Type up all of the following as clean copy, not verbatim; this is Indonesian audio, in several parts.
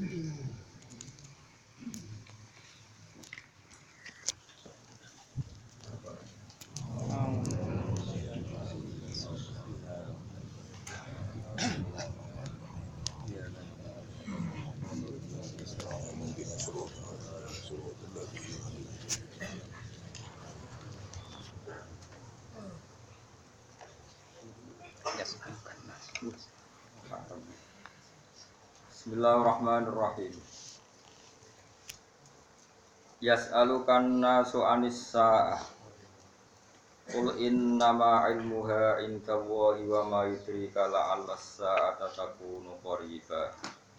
Bismillahirrahmanirrahim. Yas'alukan nasu 'anis sa'ah. Qul innama 'ilmuha 'indallahi wa ma yudrika la'alla as-sa'ata takunu qariba.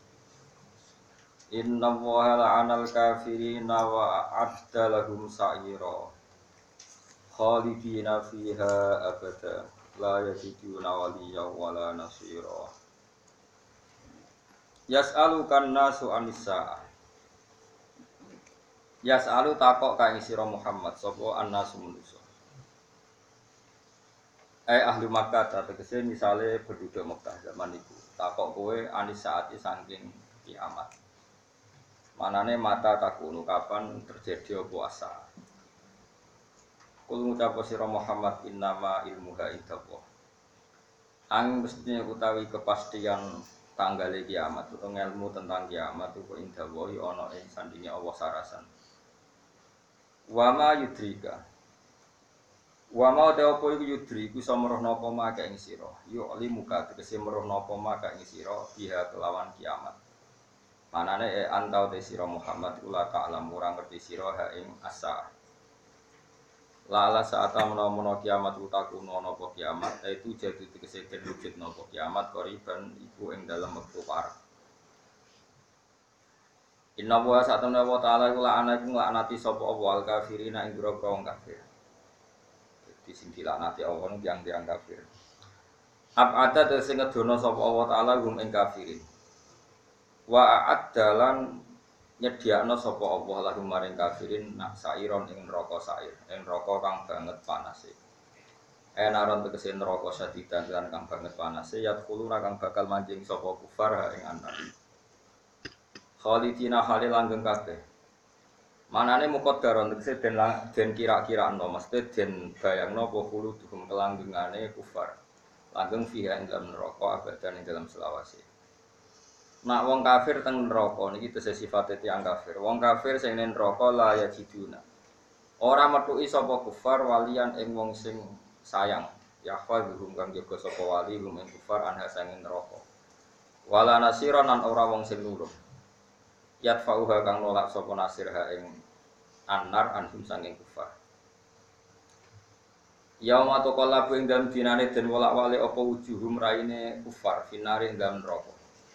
Innallaha la'anal kafirina wa a'adda lahum sa'ira. Khalidina fiha abada. La yajiduna waliyyan wala nasira. Yas'alukan nasu 'anis sa'ah. Yas'alu takok ka ing sira Muhammad sapa annasu manusa. Ahli Makkah tegese misale penduduk Makkah zaman iku takok kowe anis saati saking kiamat. Manane mata takunu kapan terjadi apa asa. Kul ngucap sira Muhammad innama ilmuha indallah. Mestine utawi kepastian tanggale kiamat utawa ilmu tentang kiamat itu indallah ana ing sandinge Allah sarasan. Wa ma yudrika. Wa ma ta apa iku yudri iku iso merohno apa mak ing sira. Yu alimuka tegese merohno apa mak ing sira biha kelawan kiamat. Manane antau te sira Muhammad ula ta'lam ora ngerti sira ha ing asa. Lala saat menawa kiamat utakuno napa kiamat itu jadi tegese den wujud napa kiamat koriban iku ing dalem wektu parek. Inna wa sa'atana wa ta'ala kula anaku nglaknati sapa wal kafirina ing grogro wong kafir. Dadi sing dilaknati Allah tiyang-tiyang kafir. Ab'ada sing ngedono sapa Allah taala gum ing kafirin. Wa a'addalan nyediakno sapa Allah lahum maring kafirin nak sairon ing neraka sair, ing neraka kang banget panase. Enaron tegese neraka sadidan kang banget panase yadkhuluna kang bakal manjing sapa kufar ing anak. Khalidina halil langgeng kabeh. Manane muqaddaron tegese den kira-kirakno mesti den bayangno apa khuluduhum kelanggengane kufar. Langgeng fiha ing dalam neraka abadan ing dalam selawase. Nak wong kafir teng neraka niki tegese sifate tiyang kafir. Wong kafir sing ning neraka la yajiduna. Ora metuki sapa kufar walian ing wong sing sayang. Yahfadzuhum kang jaga sapa wali hum ing kufar anha sanging neraka. Wala nasiran lan ora wong sing nulung. Yadfa'uha kang nolak sapa nasirha ing annar anhum sanging kufar. Yauma taqallabu ing dalem dinane den wolak-walik apa wujuhum raine kufar finare ing dalem neraka.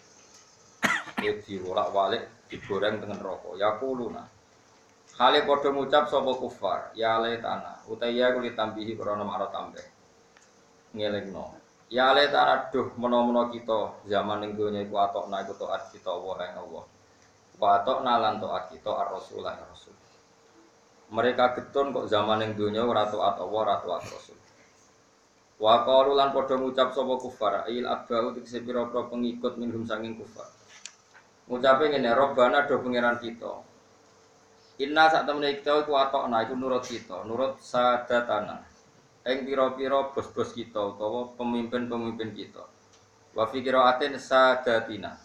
Iki wolak-walik digoreng teng neraka. Yaquluna. Hale padha ngucap sapa kufar, ya laitana utaya kuwi tambihi krana makna tambah. Ngelingno. Ya laitana duh menawa kita zaman ning donya iku atokna iku taat kita wa ing Allah. Wa atokna lan taat kita ar-rasul ya rasul. Mereka getun kok zaman ning donya ora taat Allah, ora taat Rasul. Wa qalu lan padha ngucap sapa kufar, il atba'u tikse pira-pira pengikut minhum sanging kufar. Ngucape ngene, Rabbana do pangeran kita. Inna sak temene kita iku atokna iku nurut kita, nurut sadatana. Ing pira-pira bos-bos kita utawa pemimpin-pemimpin kita. Wa fi qira'atin sadatina.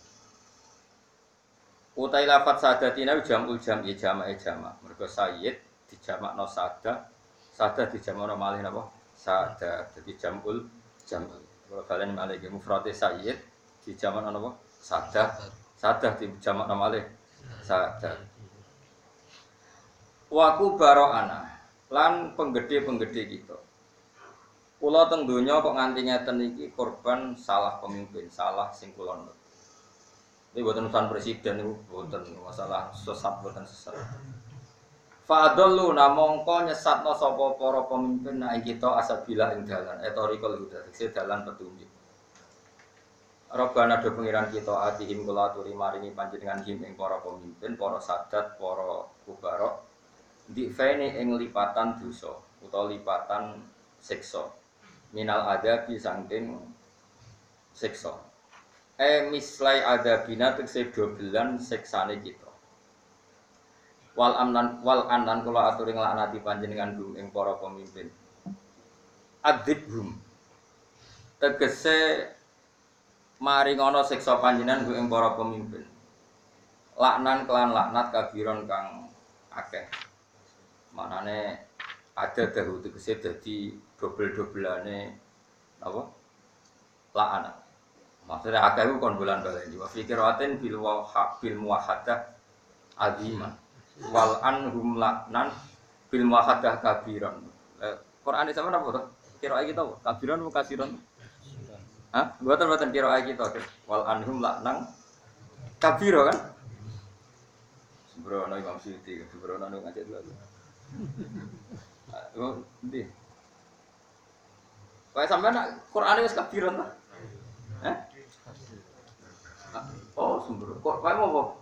Utai lafat sadatina jamul jam'i jama'i jama'. Mergo sayyid dijamakno sadah, sadah dijamakno malih napa? Sadah. Dadi jamul jam'i. Kalau kalian malih mufrad sayyid dijamakno napa? Sadah. Sadah dijamakno malih sadah. Wa kubara'ana lan penggede-penggede kita. Kula teng donya kok nganti ngeten iki korban salah pemimpin, salah sing kula nut. Ini buatan urusan presiden itu buatan masalah sesat buatan sesat. Fa'adallu namongko nyesatno sapa para pemimpin nek kita asabila ing dalan etorikal huda tegese dalan petunjuk. Rabbana do pengiran kita atihim kula aturi maringi panjenengan him ing para pemimpin, para sadat, para kubara. Difene ing lipatan dosa utawa lipatan siksa. Minal adabi saking siksa. mislai adabina tegese dobelan siksane kita. Wal anan kula aturi nglaknati panjenengan dum ing para pemimpin. Adibhum tegese maring ana siksa panjenengan ing para pemimpin. Laknan kelan laknat kabiron kang akeh. Manane ada dahu tegese dadi dobel-dobelane apa? Laknat. Maksudnya akeh ku kon bulan baleni. Wa fikiratin bil muwahhadah azimah. Wal anhum laknan bil muwahhadah kabiron. Quran iki sampeyan apa to? Kira iki to, kabiron apa kasiron? Hah? Mboten kira iki to. Wal anhum laknan kabiro kan? Sembrono Imam Suyuti, sembrono ngajak dulu. Oh, ndi? Kayak sampean Quran wis kabiron to? Hah? Oh, sembrono. Kok kae mau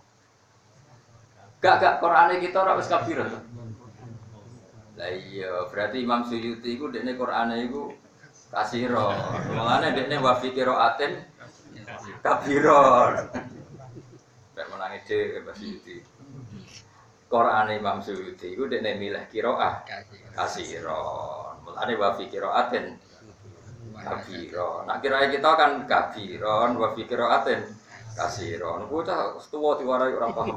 Gak Qur'ane kita ora wis kabiran. Lah iya, berarti Imam Suyuti iku dekne Qur'ane iku kasira. Mulane dekne wa fi qiraatin kabiran. Nek menangi dhewe Mbah Suyuti. Qur'ane Imam Suyuti iku dekne milih qiraah kasira. Mulane wa fi qiraatin kabiran. Nek kirae kita kan kabiran wa fi qiraatin kasiron, bocah tuwa diwarai orang paham.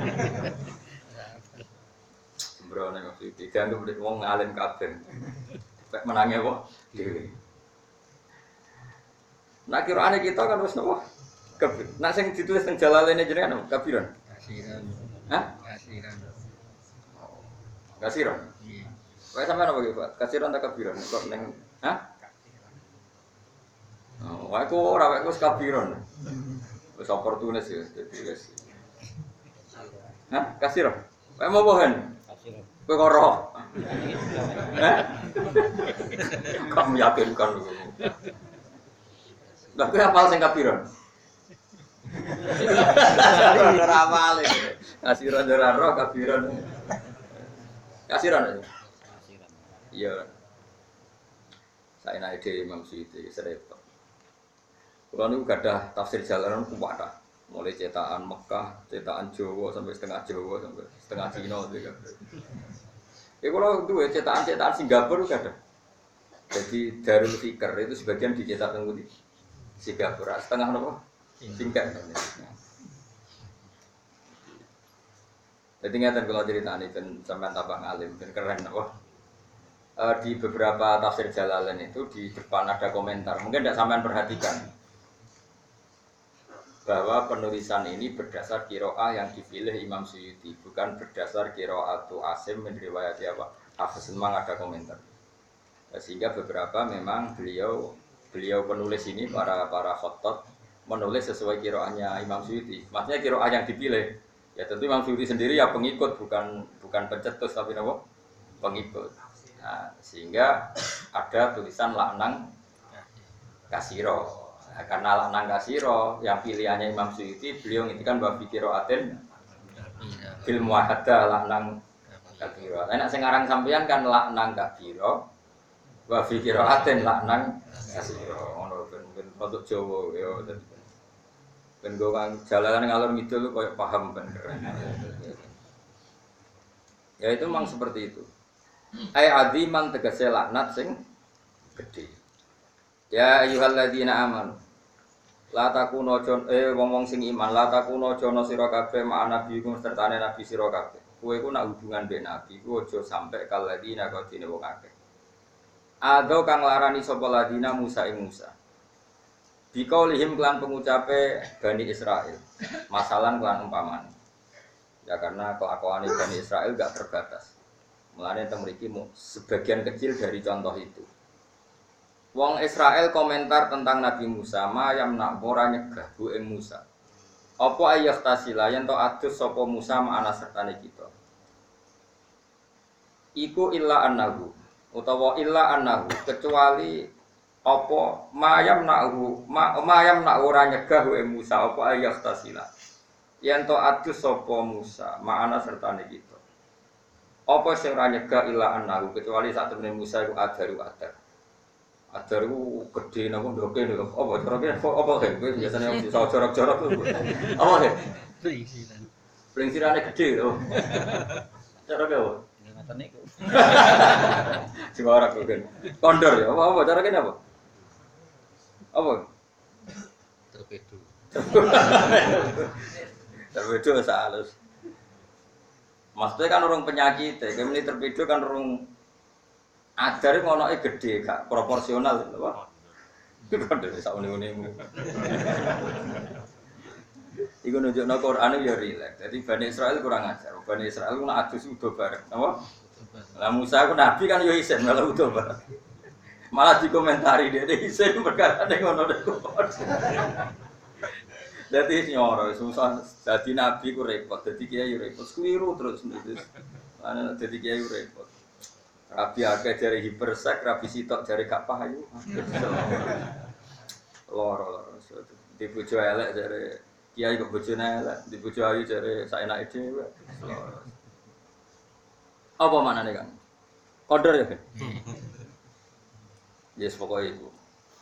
Sembrono iki digantung nek wong ngalim kabeh. Pek menange kok dhewe. Nah kiraane kita kan wis napa? Kabir. Nah sing ditulis teng Jalalene jenengan kabiron. Kasiron. Hah? Kasiron. Kasiron. Iya. Wae sampean apa iki, Pak? Kasiron ta kabiron? Kok ning hah? Oh, wae kok ora wae wis kabiron. Wis oportunis ya, dadi wis. Hah? Kasiro. Kowe mau bohen? Kasiro. Kowe karo. Hah? Kamu yakinkan lho. Lah kowe hafal sing kabiron? Ora hafal iki. Kasiro ora ro kabiron. Kasiron. Kasiron. Iya. Saenake dhewe Imam Suyuti serepot. Kalau ini gadah tafsir jalanan kuwata, mulai cetakan Mekah, cetakan Jawa sampai setengah Jawa sampai setengah Cina juga. Ya kalau dua cetakan Singapura gadah. Jadi Darul Fikr itu sebagian dicetak di Singapura, setengah apa? Singkat. Jadi ingatan kalau cerita ini kan sampai tabang alim, dan keren apa? Di beberapa tafsir jalalan itu di depan ada komentar, mungkin tidak sampean perhatikan. Bahwa penulisan ini berdasar qiraah yang dipilih Imam Suyuti, bukan berdasar qiraatu Asim min riwayat apa? Hafiz memang ada komentar. Sehingga beberapa memang beliau penulis ini para khattat menulis sesuai qiraahnya Imam Suyuti. Maksudnya qiraah yang dipilih. Ya tentu Imam Suyuti sendiri ya pengikut bukan pencetus tapi apa? Pengikut. Nah, sehingga ada tulisan laknang kasiro. Nah, karena laknang kasiro yang pilihannya Imam Suyuti, beliau ngintikan bahwa fikiraatin bil muwahhadah laknang kabiro. Nah, nek sing aran sampeyan kan laknang kabiro wa fikiraatin laknang kasiro. Ngono ben untuk Jawa ya. Ben go kang jalanan ngalor ngidul koyo paham ben keren. Ya itu memang seperti itu. Ai aziman tegese laknat sing gedhe. Ya ayyuhalladzina amanu la takuno wong-wong sing iman la takuno jono sira kabeh ma nabiikum sertane nabi sira kabeh. Kowe iku nak hubungan mbek nabi ku aja sampe kalladina kodine wong akeh. Ado kang larani sapa ladina Musa ing Musa. Bikaulihim kelan pengucape Bani Israil. Masalan kelan umpaman. Ya karena kelakuan Bani Israil gak terbatas. Mulane teng mriki sebagian kecil dari contoh itu. Wong Israel komentar tentang Nabi Musa, mayam nak ora nyegah bu ing Musa. Apa ayah tasila yen to adus sapa Musa ma'ana sertane kita. Iku illa annahu utawa illa annahu kecuali apa mayam nak ora nyegah bu ing Musa apa ayah tasila. Yen to adus sapa Musa ma'ana sertane kita. Apa sing ora nyegah illa annahu kecuali satemene Musa iku adar. Adar ku gede napa ndoke lho. Apa cara apa biasanya bisa jorok-jorok lho. Apa he? Pringsiran. Plingsirane gede lho. Cara ke apa? Ngoten niku. Jorok lho kan. Kondor ya. Apa cara kene apa? Apa? Torpedo. Torpedo halus. Maksudnya kan orang penyakit, kayak ini torpedo kan orang adar ngonoke gede, gak proporsional lho, Pak. Kan dhewe sak uni-unimu. Iku nunjukno Qur'ane ya rileks. Dadi Bani Israil kurang ajar. Bani Israil ku nak adus udo bareng, napa? Lah Musa ku nabi kan yo isin malah udo bareng. Malah dikomentari dia isin perkara ning ngono niku. Dadi nyoro susah dadi nabi ku repot, dadi kiai repot, keliru terus nulis. Ana dadi kiai repot. Rabi akeh jare hipersek, rabi sitok jare gak payu. Loro. Di bojo elek jare kiai kok bojone elek, di bojo ayu jare saenake dhewe. Apa maknane kan? Kodor ya. Yes pokoke iku.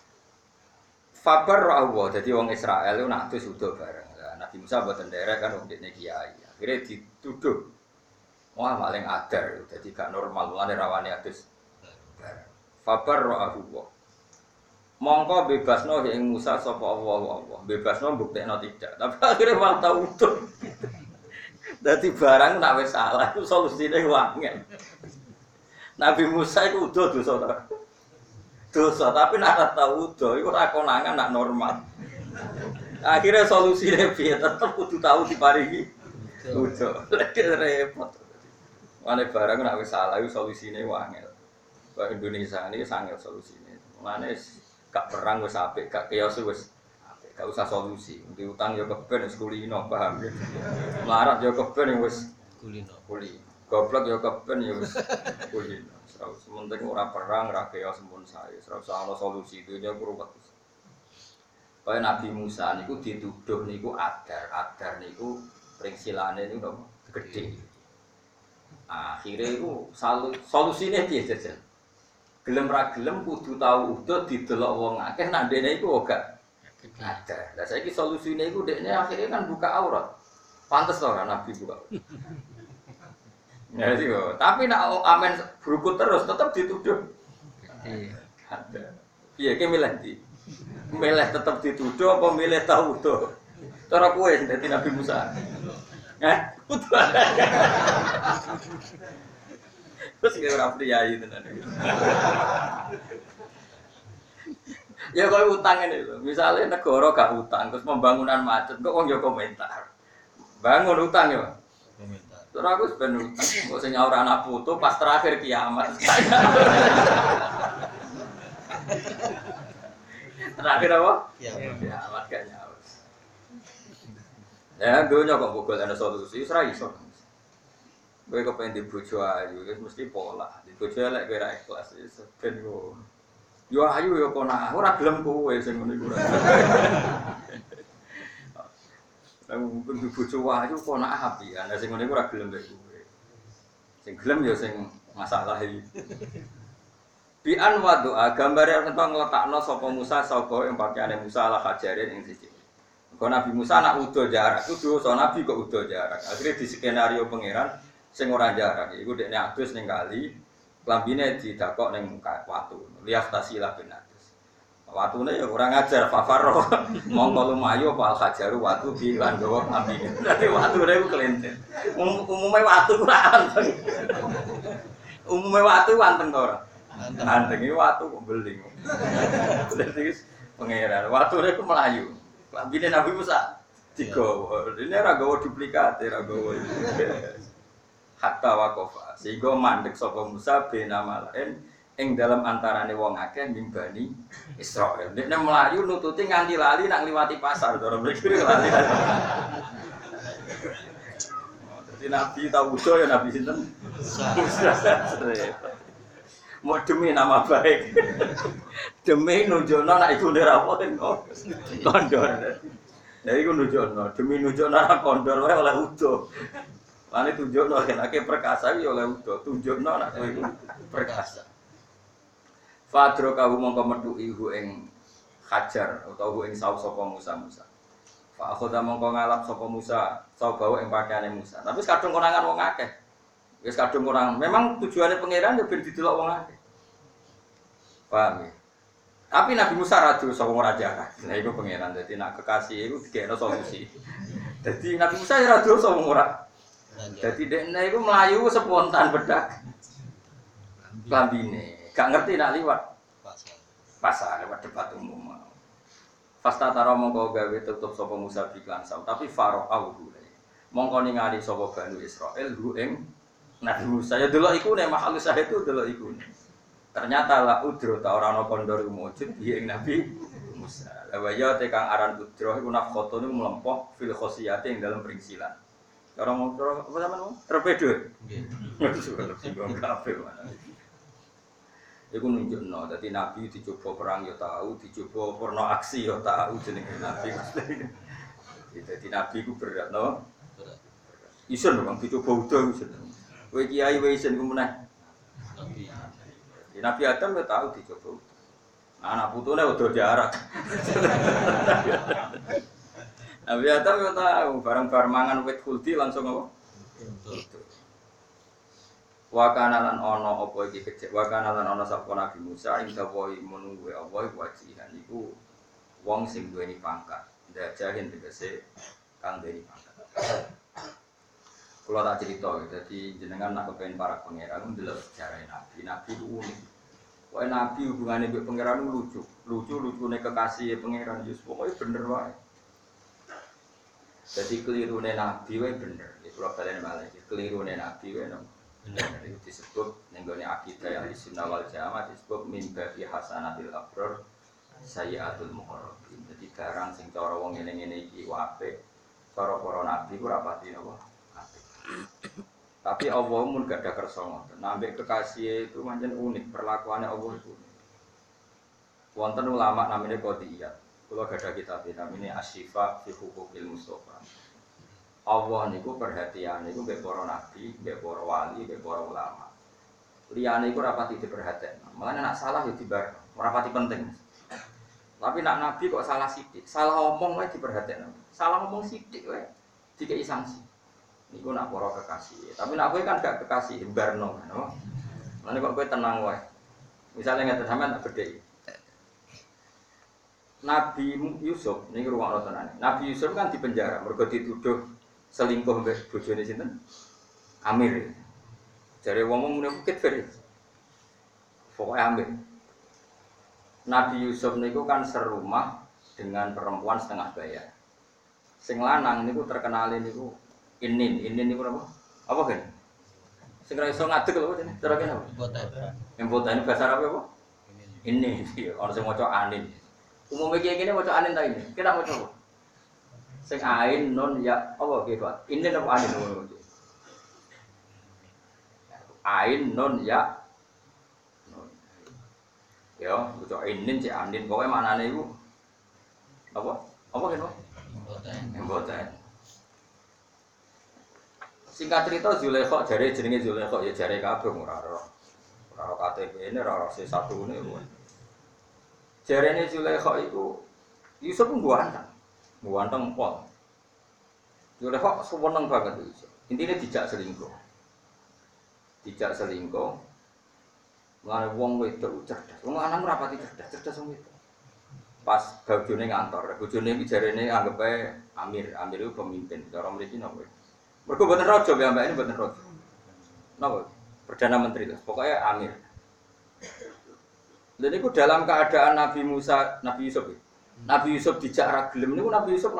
Fabar Allah, jadi wong Israel itu nak adus udah bareng. Nabi Musa buatan derek kan wong dekne kiai. Akhirnya dituduh, wah maling adar, jadi gak normal. Mulane rawani adus bareng. Fabar Allah. Mongko bebasno ing Musa sapa Allah. Bebasno buktekno tidak. Tapi akhirnya malah tau utuh. Dadi barang nak wis salah iku solusine wangel. Nabi Musa iku udah dosa tapi nak tahu udah iku ora konangan nak normal. Akhirnya solusine piye tetep kudu tahu diparingi udah. Lagi repot. Mane barang nak wis salah iku solusine wangel. Kok Indonesia ini sangat solusine. Mane gak perang wis apik, gak chaos wis apik, gak usah solusi. Diutang ya keben wis kulino, paham ya. Melarat ya keben wis kulino. Goblok ya keben ya wis kulino. Sementing ora perang, ora chaos sempun sae. Ora usah ana solusi dunya kuruwet. Kaya Nabi Musa niku dituduh niku adar niku pringsilane niku gede. Akhire iku solusine piye jajan? Gelem ra gelem kudu tau udah didelok wong akeh nak ndene iku gak ada. Lah saiki solusine iku dekne akhire kan buka aurat. Pantes ora Nabi buka. Ya sih kok. Tapi nak amen berukut terus tetap dituduh. Ada. Iya, ki milih ndi? Milih tetap dituduh apa milih tau udah? Cara kowe dadi Nabi Musa. Kudu. Terus kira ora priyayi tenan. Ya koyo utang ngene lho. Misale negara gak utang terus pembangunan macet kok wong yo komentar. Bangun utang ya. Komentar. Terus aku sebenarnya utang, kok sing nyaur anak putu pas terakhir kiamat. Terakhir apa? Kiamat gak nyaur. Ya, dunia kok bogol ana solusi, ora iso. Kowe kok pengen dibojo ayu, wis mesti pola. Dibojo elek kowe ra ikhlas wis ben ngono. Yo ayu yo kona, ora gelem kowe sing ngene iku. Lah mungkin dibojo ayu kona api, ana sing ngene iku ora gelem kowe. Sing gelem yo sing masalah iki. Bi'an wa doa gambare ento ngletakno sapa Musa sapa ing pakaiane Musa ala hajarin ing siji. Kok Nabi Musa nak udo jarak, kudu so Nabi kok udo jarak. Akhire di skenario pangeran sing ora jarak iku dekne adus ning kali, klambine didakok ning watu. Liaftasilah bin adus. Watune ya ora ngajar fafaro. Mongko lumayu apa hajaru watu bi lan gawa klambine. Dadi watune iku kelentir. Umume watu ora anteng. Umume watu anteng to ora? Anteng iki watu kok beling. Dadi pangeran watune ku melayu. Klambine Nabi Musa digawa. Ini ora gawa duplikat, ora gawa. Hatta waqafa sehingga mandek sapa Musa bena malaen ing dalam antarane wong akeh mimbani Israil. Dekne melayu nututi nganti lali nak ngliwati pasar cara mriki lali. Dadi Nabi taudo ya Nabi sinten? Musa. Mau demi nama baik. Demi nunjukno nek iku ndek apa kondor. Ya iku nunjukno, demi nunjukno kondor wae oleh udo. Lane tunjukno kenake perkasa iki oleh udo, tunjukno nek kowe iku perkasa. Fadro kahu mongko metu ihu ing hajar utawa hu ing saus sapa Musa. Fa akhoda mongko ngalap sapa Musa, saubau ing pakaiane Musa. Tapi kadung konangan wong akeh. Wis kadung kurang. Memang tujuannya pangeran ya ben didelok wong akeh. Paham ya? Tapi Nabi Musa radu sapa ora jarak. Nah iku pangeran. Dadi nak kekasih iku dikene solusi. Dadi Nabi Musa ya radu sapa ora. Dadi dekne iku mlayu spontan bedak. Lambine, gak ngerti nak liwat pasar lewat debat umum. Fasta taro mongko gawe tutup sapa Musa biklan saw, tapi faro auhu. Mongko ningali sapa Bani Israil hu ing Nabi Musa ya delok iku nek makhluk sah itu delok iku. Ternyata la udro ta ora ana kondor mujud ing Nabi Musa. La waya te kang aran udro iku nafkhoto niku mlempok fil khosiyati ing dalam pringsilan. Cara motor apa sampean? Torpedo. Nggih. Singgung kabeh mana. Iku nunjukno dadi Nabi dicoba perang ya tahu, dicoba porno aksi ya tahu jenenge Nabi. Dadi Nabi ku berat no. Isen bang dicoba udah isen. Kowe kiai wae isen ku meneh. Nabi Adam ya tahu dicoba. Anak putune udah diarak. Nabi Adam ya tahu barang-barang mangan wit kulti langsung apa? Wa kana lan ana apa iki kecek wa kana lan ana sapa Nabi Musa ing dawuh menunggu Allah wajihan iku wong sing duweni pangkat ndajahin tegese kang duweni pangkat. Kula tak crita dadi jenengan nak kepen para pangeran ndelok sejarah Nabi ku unik. Wae Nabi hubungane mbek pangeran lucu. Lucu-lucune kekasih pangeran Yusuf pokoke bener wae. Dadi kelirune Nabi wae bener. Iki kula baleni malah iki kelirune Nabi wae bener itu disebut nenggone akidah Ahlussunnah wal Jamaah disebut min babi hasanatil abrar sayyiatul muqarrabin. Jadi barang sing cara wong ngene-ngene iki apik, cara para nabi ku ora pati napa apik. Tapi Allah mun gak ada kersa ngoten. Nambah kekasih itu pancen unik, perlakuannya Allah itu. Wonten ulama namanya Qadiyat. Kula gadah kitab namanya Asy-Syifa fi Huquqil Mustofa. Allah niku perhatian niku mbek para nabi, mbek para wali, mbek para ulama. Liyane iku ora pati diperhatekno. Mulane nek salah ya dibar, ora pati penting. Tapi nek nabi kok salah sithik, salah omong wae diperhatekno. Salah ngomong sithik wae dikei sanksi. Niku nak para kekasih. Tapi nek kowe kan gak kekasih, barno, no. Mulane kok kowe tenang wae. Misale ngeten sampean tak bedheki. Nabi Yusuf niku ruwakno tenan. Nabi Yusuf kan dipenjara mergo dituduh selingkuh mbek bojone sinten? Amir. Jare wong mune bukit fer. Pokoke Amir. Nabi Yusuf niku kan serumah dengan perempuan setengah bayar. Sing lanang niku terkenal niku Inin niku apa? Apa kan? Sing ra iso ngadeg lho jenenge. Cara kene apa? Impoten bahasa Arab apa? Ini iki ana sing maca anin. Umume iki ngene maca anin ta ini. Kita maca apa? Sing ain non ya apa nggih Pak? Ini apa ain ngono. Ain non ya. Ya, maca inin cek anin pokoke maknane iku apa? Apa kan Pak? Impoten. Singkat cerita Zulaikha jare jenenge Zulaikha ya jare kabeh ora KTP ini ora C1 niku. Jarene Zulaikha iku Yusuf Buanteng pol. Zulaikha seneng banget Yusuf. Intine dijak selingkuh. Mulane wong wedok cerdas. Wong lanang ora pati cerdas wong wedok. Pas bojone ngantor, bojone iki jarene anggap ae Amir itu pemimpin. Cara mriki napa? Mergo mboten raja ya mbak ini mboten raja. Napa? Perdana Menteri lah. Pokoknya Amir. Dan itu dalam keadaan Nabi Yusuf. Nabi Yusuf dijak ra gelem niku Nabi Yusuf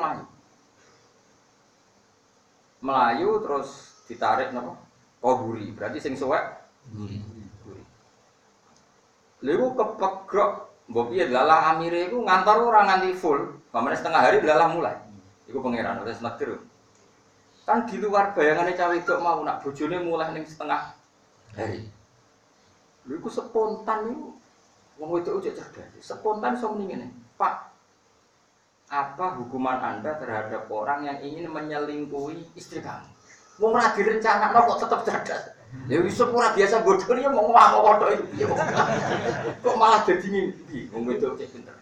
melayu terus ditarik napa? Kuburi. Berarti sing suwek kuburi. Lha iku kepegrok mbok piye lalah Amire iku ngantor ora nganti full. Pamane setengah hari lalah mulai. Iku pangeran wis negeri. Kan di luar bayangannya cawe wedok mau nak bojone mulai ning setengah hari. Lha iku spontan niku wong wedok ujek cerdas. Spontan iso muni ngene, "Pak, apa hukuman Anda terhadap orang yang ingin menyelingkuhi istri kamu?" Wong ora direncanakno kok tetep cerdas. Ya Yusuf ora biasa bodoh ya mau ngomong tok iki. Kok malah dadi ngimpi wong wedok cek pinter.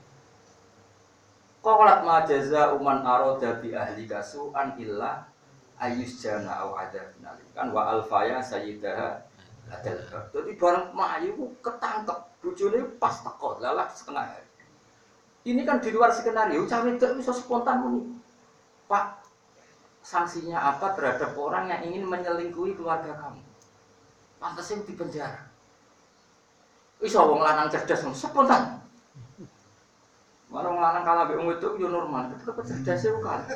Qalat ma jaza uman arada bi ahli kasu'an illa ayus jana au adzabun alim. Kan wa alfaya sayyidaha adal. Dadi bareng mlayu ketangkep bojone pas teko lalah setengah hari. Ini kan di luar skenario, cawe itu bisa spontan muni. Pak, sanksinya apa terhadap orang yang ingin menyelingkuhi keluarga kamu? Pantasnya di penjara. Iso wong lanang cerdas spontan. Malah wong lanang kalah mbek wong wedok yo normal, tapi cerdasé kok kalah.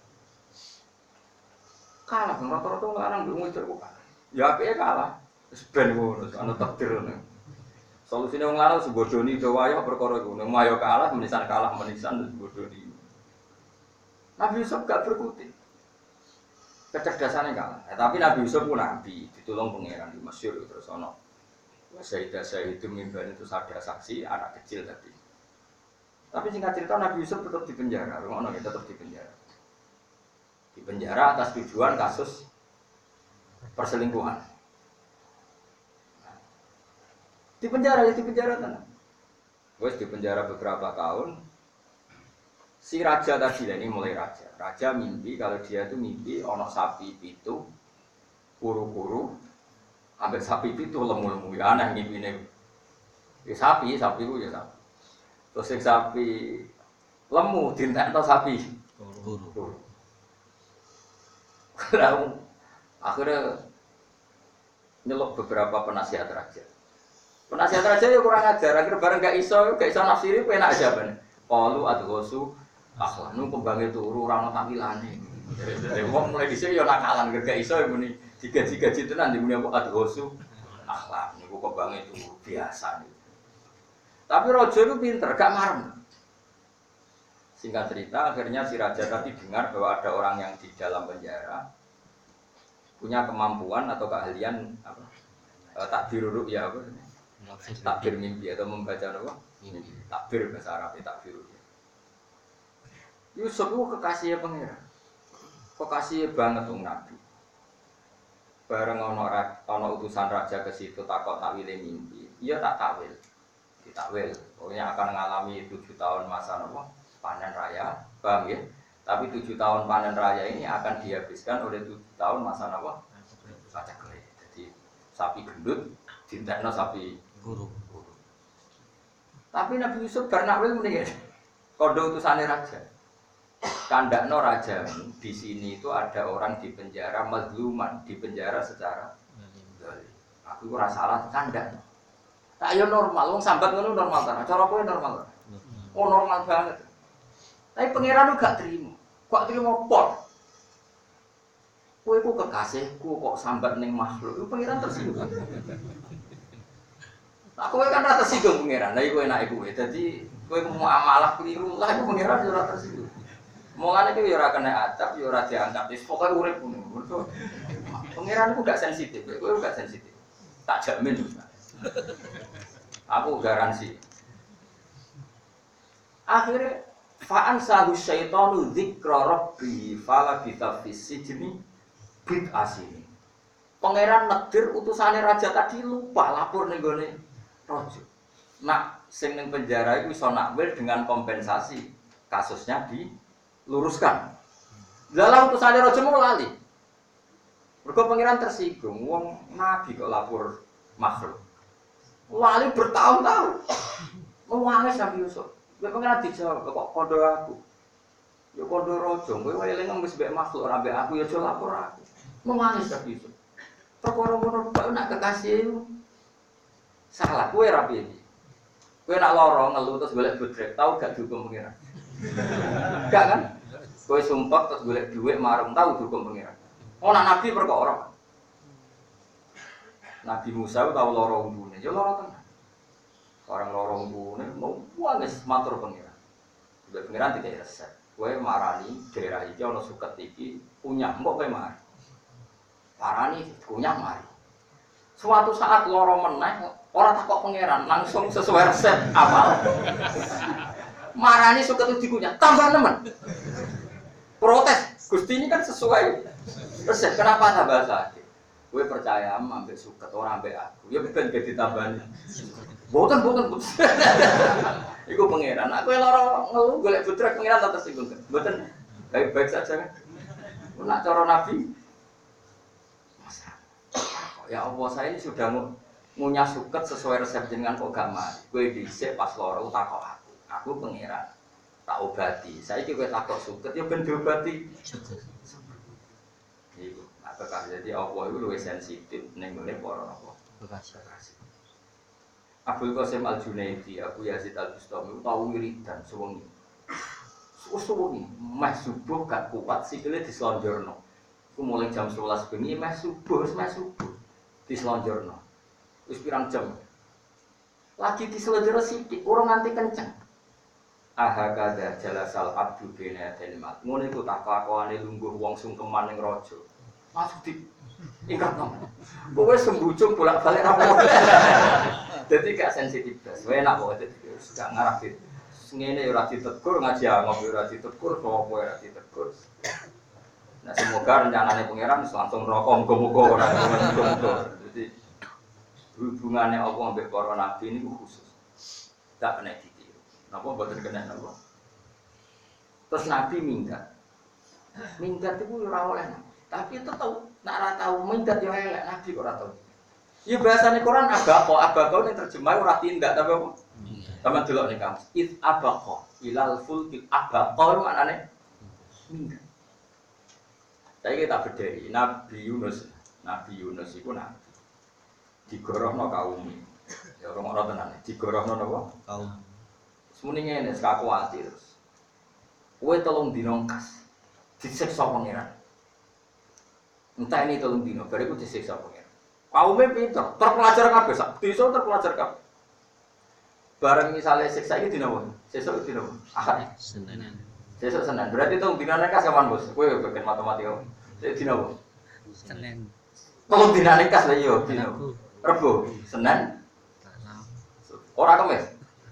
Kalah rata-rata wong lanang mbek wong wedok kok. Ya apike kalah. Wis ben ngono, ana takdir ngono. Solusine wong lanang sebodoni do wayah perkara iku. Nek mayo kalah menisan sebodoni. Nabi Yusuf gak berkutik. Kecerdasannya kalah. Tapi Nabi Yusuf pun nabi, ditolong pangeran di Mesir terus ono. Saya itu mimban itu ada saksi anak kecil tadi. Tapi singkat cerita Nabi Yusuf tetap di penjara, tetap di penjara. Di penjara atas tujuan kasus perselingkuhan. Di penjara tenang. Wes di penjara beberapa tahun. Si raja tadi ini mulai raja. Raja mimpi kalau dia itu mimpi ono sapi pitu, kuru-kuru, ambil sapi pitu lemu-lemu ya aneh mimpine. Ya sapi itu ya sapi. Terus yang sapi lemu dintekno sapi kuru. Lalu akhirnya nyeluk beberapa penasihat raja. Penasihat raja ya kurang ajar, akhirnya bareng gak iso nafsiri penak aja ben. Qalu adghasu akhlanu kembange turu ora ono tamilane. Jadi wong mulai dhisik ya nakalan gak iso muni digaji-gaji tenan di muni apa adghasu akhlak niku kembange turu biasa niku. Tapi raja itu pinter, gak marem. Singkat cerita, akhirnya si raja tadi dengar bahwa ada orang yang di dalam penjara punya kemampuan atau keahlian takbir ru'ya apa? Takbir mimpi atau membaca apa? Takbir bahasa Arab, takbir ru'ya. Yusuf itu kekasihnya pangeran. Kekasihnya banget untuk Nabi. Bareng ono utusan raja ke situ takut takwile mimpi. Iya tak takwil. Ditakwil. Pokoknya akan mengalami 7 tahun masa panen raya, paham ya? Tapi 7 tahun panen raya ini akan dihabiskan oleh 7 tahun masa paceklik. Jadi sapi gendut dintekno sapi guru. Tapi Nabi Yusuf bernakwil mendingan kode utusannya raja. Kandakno raja di sini itu ada orang di penjara mazluman, di penjara secara zalim. Aku ora salah kandak. Tak yo normal, wong sambat ngono normal ta. Cara kowe normal ta? Oh normal banget. Tapi pangeran gak terima. Kok terima pot? Kowe ku kekasihku kok sambat ning makhluk. Iku pangeran tersinggung. Nah, kowe kan ora tersinggung pangeran. Lah iku enake kowe. Dadi kowe muamalah keliru lah iku pangeran yo ora tersinggung. Mulane iki yo ora kena adab, yo ora diangkat. Wis pokoke urip ngono. Pangeran iku gak sensitif. Kowe gak sensitif. Tak jamin. Aku garansi. Akhirnya fa'an sahu syaitanu dzikra rabbi fala bitafis sijni bid asini. Pangeran negir utusane raja tadi lupa lapor ning gone raja. Nak sing ning penjara iku iso nakwil dengan kompensasi kasusnya diluruskan. Dalam utusane raja mau lali. Mergo pangeran tersinggung wong nabi kok lapor makhluk. Lali bertahun-tahun. Nangis Nabi Yusuf. Kowe pengen dijawab kok kondo aku. Ya kondo raja, kowe wae eling wis mbek makhluk ora mbek aku ya aja lapor aku. Nangis Nabi Yusuf. Perkara ngono kok nak kekasih salah kowe ra piye. Kowe nak lara ngelu terus golek bodrek, tau gak dihukum pengiran. Gak kan? Kowe sumpah terus golek dhuwit marung tau dihukum pengiran. Oh nak nabi perkara. Nabi Musa tahu lorong dunia, ya lorong tengah. Orang lorong dunia, mau wangis matur pengiran. Sudah pengiran tidak resep. Kue marani daerah ini, ono suket iki punya, mbok kue mari. Marani punya mari. Suatu saat lorong meneh, orang takut pengiran langsung sesuai resep apal. Marani suket itu dikunyah, tambah nemen. Protes, Gusti ini kan sesuai resep. Kenapa tambah sakit? Kowe percaya ambek suket ora ambek aku. Ya ben ditambani. Boten. Iku pangeran. Aku lara ngeluh golek budrek pangeran tak tersinggung. Boten baik-baik saja kan. Nak cara Nabi. Ya Allah, saya ini sudah ngunyah suket sesuai resep jenengan kok gak mari. Kowe dhisik pas lara takok aku. Aku pangeran. Tak obati. Saiki kowe takok suket ya ben diobati. Iku, apakah jadi Allah itu lebih sensitif ning ngene para napa? Kekasih. Abdul Qasim Al-Junaidi, Abu Yazid Al-Bustami tau wiridan suwengi. Suwengi, meh subuh gak kuat sikile dislonjorno. Ku mulai jam 11 bengi meh subuh dislonjorno. Wis pirang jam. Lagi dislonjorno sithik, ora nganti kenceng. Ahakada jalasal abdu bina denimat. Ngono iku tak kelakuane lungguh wong sungkeman ning raja. Masuk di ingkang nang. Kowe sembucung bolak-balik apa. Dadi gak sensitif blas. Enak kok dadi gak ngarah dit. Ngene ora ditegur ngaji ngombe ora ditegur sapa ora ditegur. Nah semoga rencanane pangeran langsung rokok muga-muga ora muga-muga. Dadi hubungane Allah ambek para nabi niku khusus. Tak kena ditiru. Napa mboten kena napa? Terus nabi minggat. Minggat itu ora oleh. Tapi itu tahu, nak ora tahu minggat yo elek nabi kok ora tahu. Ya bahasane Quran abaqo ning terjemah ora tindak tapi apa? Sama delok ning kamus. Iz abaqo ilal fulkil abaqo maknane minggat. Saiki kita bedheki Nabi Yunus. Nabi Yunus iku nabi. Digorohno kaum. Ya ora tenan. Digorohno napa? Kaum. Semune ngene sekakuati terus. Kowe tolong dina kas. Disiksa pangeran. Entah ini tolong dina, bariku disiksa pangeran. Kaume pinter, terpelajar kabeh sak desa terpelajar kabeh. Bareng misale siksa iki dina apa? Sesuk dina apa? Ahad. Senin. Sesuk Senin. Berarti tolong dina kas kapan, Bos? Kowe bagian matematika. Sesuk dina apa? Senin. Tolong dina kas lha iya dina. Rebo, Senin. Ora Kamis.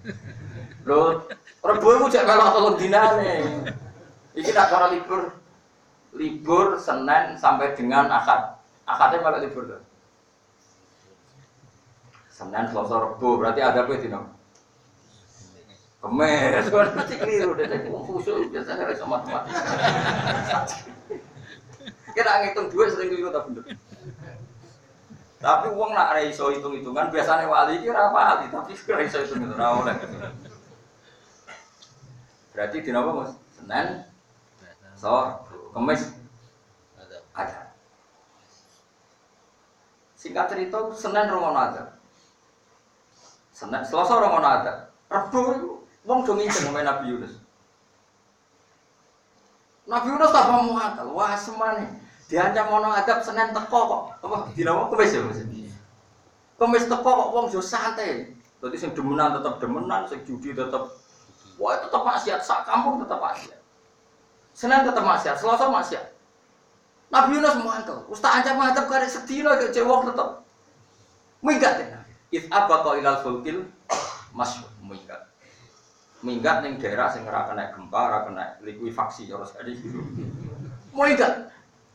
Lho, Rebo iku jek melok tolong dinane. Iki tak cara libur Senin sampai dengan Ahad. Ahadnya malah libur tuh. Senin, Selasa, Rebo berarti ada apa dino? Kamis. Berarti keliru deh. Saya khusus biasanya harus sama teman. Kita ngitung duit sering keliru tak bener. Tapi uang nak reiso hitung-hitungan biasanya wali kira wali tapi reiso hitung-hitungan oleh. Berarti dino apa Mas? Senin, Selasa, Kamis ada. Singkat cerita Senin romono ada. Senin Selasa romono ada. Rebo itu wong do nginceng ngomong Nabi Yunus. Nabi Yunus tak mau akal. Wah semane diancam mono adab Senin teko kok. Apa dinawa Kamis ya Mas. Kamis teko kok wong yo santai. Dadi sing demenan tetep demenan, sing judi tetep wah tetep maksiat, sak kampung tetep maksiat. Senin tetep maksiat, Selasa maksiat. Nabi Yunus mangkel, ustaz ancam ngadep karek sedina ke cewek tetep. Minggat ya. If abaqa ilal fulkil masuk minggat. Minggat ning daerah sing ora kena gempa, ora kena likuifaksi cara sekali gitu. Minggat.